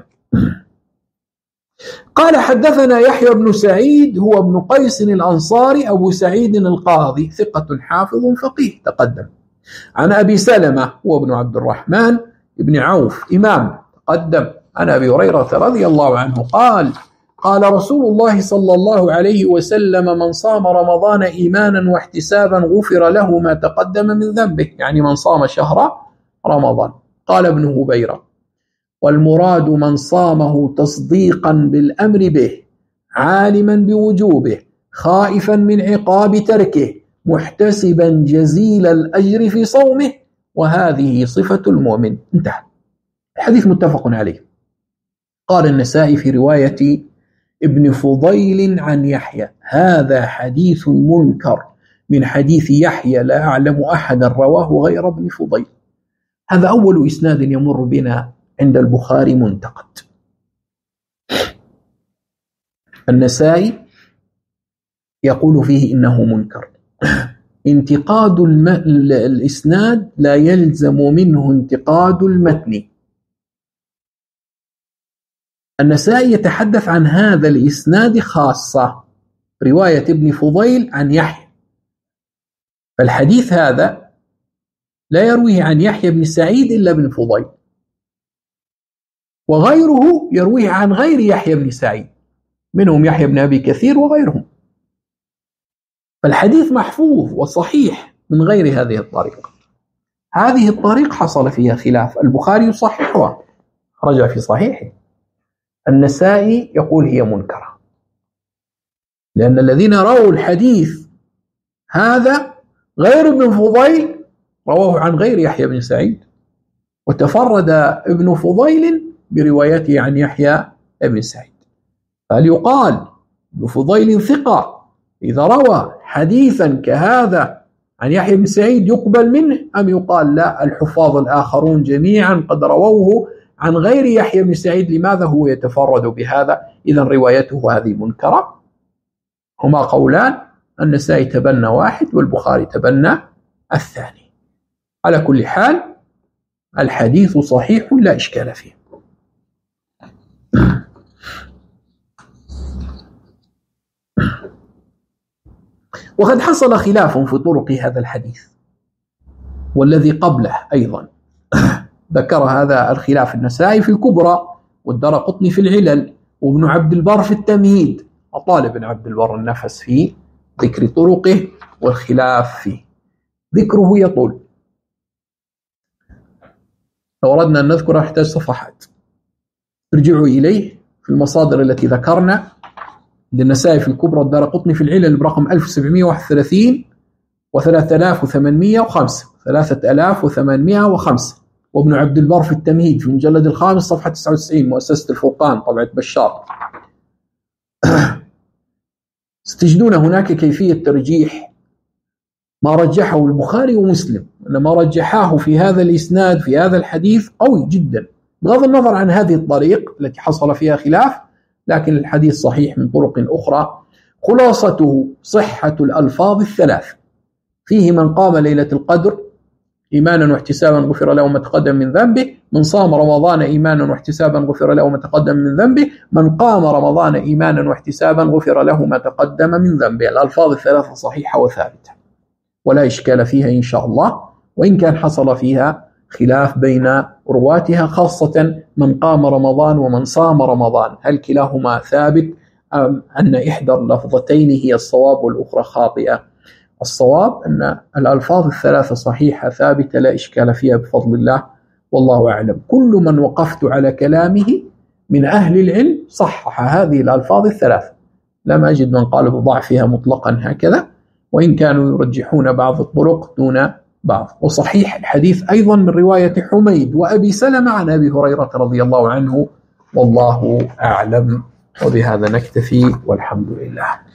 قال حدثنا يحيى بن سعيد هو ابن قيس الأنصاري أبو سعيد القاضي ثقة حافظ فقيه تقدم، عن أبي سلمة هو ابن عبد الرحمن ابن عوف إمام تقدم، عن أبي هريرة رضي الله عنه قال قال رسول الله صلى الله عليه وسلم من صام رمضان إيمانا واحتسابا غفر له ما تقدم من ذنبه، يعني من صام شهر رمضان. قال ابن هبيرة والمراد من صامه تصديقا بالأمر به عالما بوجوبه خائفا من عقاب تركه محتسبا جزيل الأجر في صومه، وهذه صفة المؤمن. انتهى الحديث متفق عليه. قال النسائي في رواية ابن فضيل عن يحيى هذا حديث منكر من حديث يحيى لا أعلم أحدا رواه غير ابن فضيل. هذا أول إسناد يمر بنا عند البخاري منتقد. النسائي يقول فيه إنه منكر. انتقاد الإسناد لا يلزم منه انتقاد المتن. النسائي يتحدث عن هذا الإسناد خاصة رواية ابن فضيل عن يحيى، فالحديث هذا لا يرويه عن يحيى بن سعيد إلا ابن فضيل، وغيره يرويه عن غير يحيى بن سعيد منهم يحيى بن أبي كثير وغيرهم، فالحديث محفوظ وصحيح من غير هذه الطريقة. هذه الطريق حصل فيها خلاف، البخاري يصححها رجع في صحيحه، النسائي يقول هي منكرة، لأن الذين رووا الحديث هذا غير ابن فضيل رواه عن غير يحيى بن سعيد، وتفرد ابن فضيل بروايته عن يحيى بن سعيد. فهل يقال ابن فضيل ثقة إذا روى حديثا كهذا عن يحيى بن سعيد يقبل منه، أم يقال لا الحفاظ الآخرون جميعا قد رووه عن غير يحيى بن سعيد، لماذا هو يتفرد بهذا؟ إذن روايته هذه منكرة. هما قولان، النسائي تبنى واحد والبخاري تبنى الثاني. على كل حال الحديث صحيح لا إشكال فيه. وقد حصل خلاف في طرق هذا الحديث والذي قبله أيضا. ذكر هذا الخلاف النسائي في الكبرى والدارقطني في العلل وابن عبد البر في التمهيد، وطالب ابن عبد البر النفس في ذكر طرقه والخلاف فيه. ذكره يطول، لو أردنا أن نذكر يحتاج صفحات. ارجعوا إليه في المصادر التي ذكرنا للنسائي في الكبرى والدارقطني في العلل برقم 1731 و3805 3805، وابن عبد البر في التمهيد في المجلد الخامس صفحة 99 مؤسسة الفرقان طبعة بشار. ستجدون هناك كيفية ترجيح ما رجحه البخاري ومسلم، أن ما رجحاه في هذا الإسناد في هذا الحديث قوي جدا بغض النظر عن هذه الطريق التي حصل فيها خلاف، لكن الحديث صحيح من طرق أخرى. خلاصته صحة الألفاظ الثلاث، فيه من قام ليلة القدر إيمانا واحتسابا غفر له ما تقدم من ذنبه، من صام رمضان إيمانا واحتسابا غفر له ما تقدم من ذنبه، من قام رمضان إيمانا واحتسابا غفر له ما تقدم من ذنبه. الألفاظ الثلاثة صحيحة وثابتة ولا إشكال فيها إن شاء الله، وإن كان حصل فيها خلاف بين رواتها، خاصة من قام رمضان ومن صام رمضان، هل كلاهما ثابت أم أن إحدى اللفظتين هي الصواب والأخرى خاطئة؟ الصواب أن الألفاظ الثلاثة صحيحة ثابتة لا إشكال فيها بفضل الله، والله أعلم. كل من وقفت على كلامه من أهل العلم صحح هذه الألفاظ الثلاثة، لم أجد من قال بضعفها مطلقا هكذا، وإن كانوا يرجحون بعض الطرق دون بعض. وصحيح الحديث أيضا من رواية حميد وأبي سلمة عن أبي هريرة رضي الله عنه، والله أعلم. وبهذا نكتفي والحمد لله.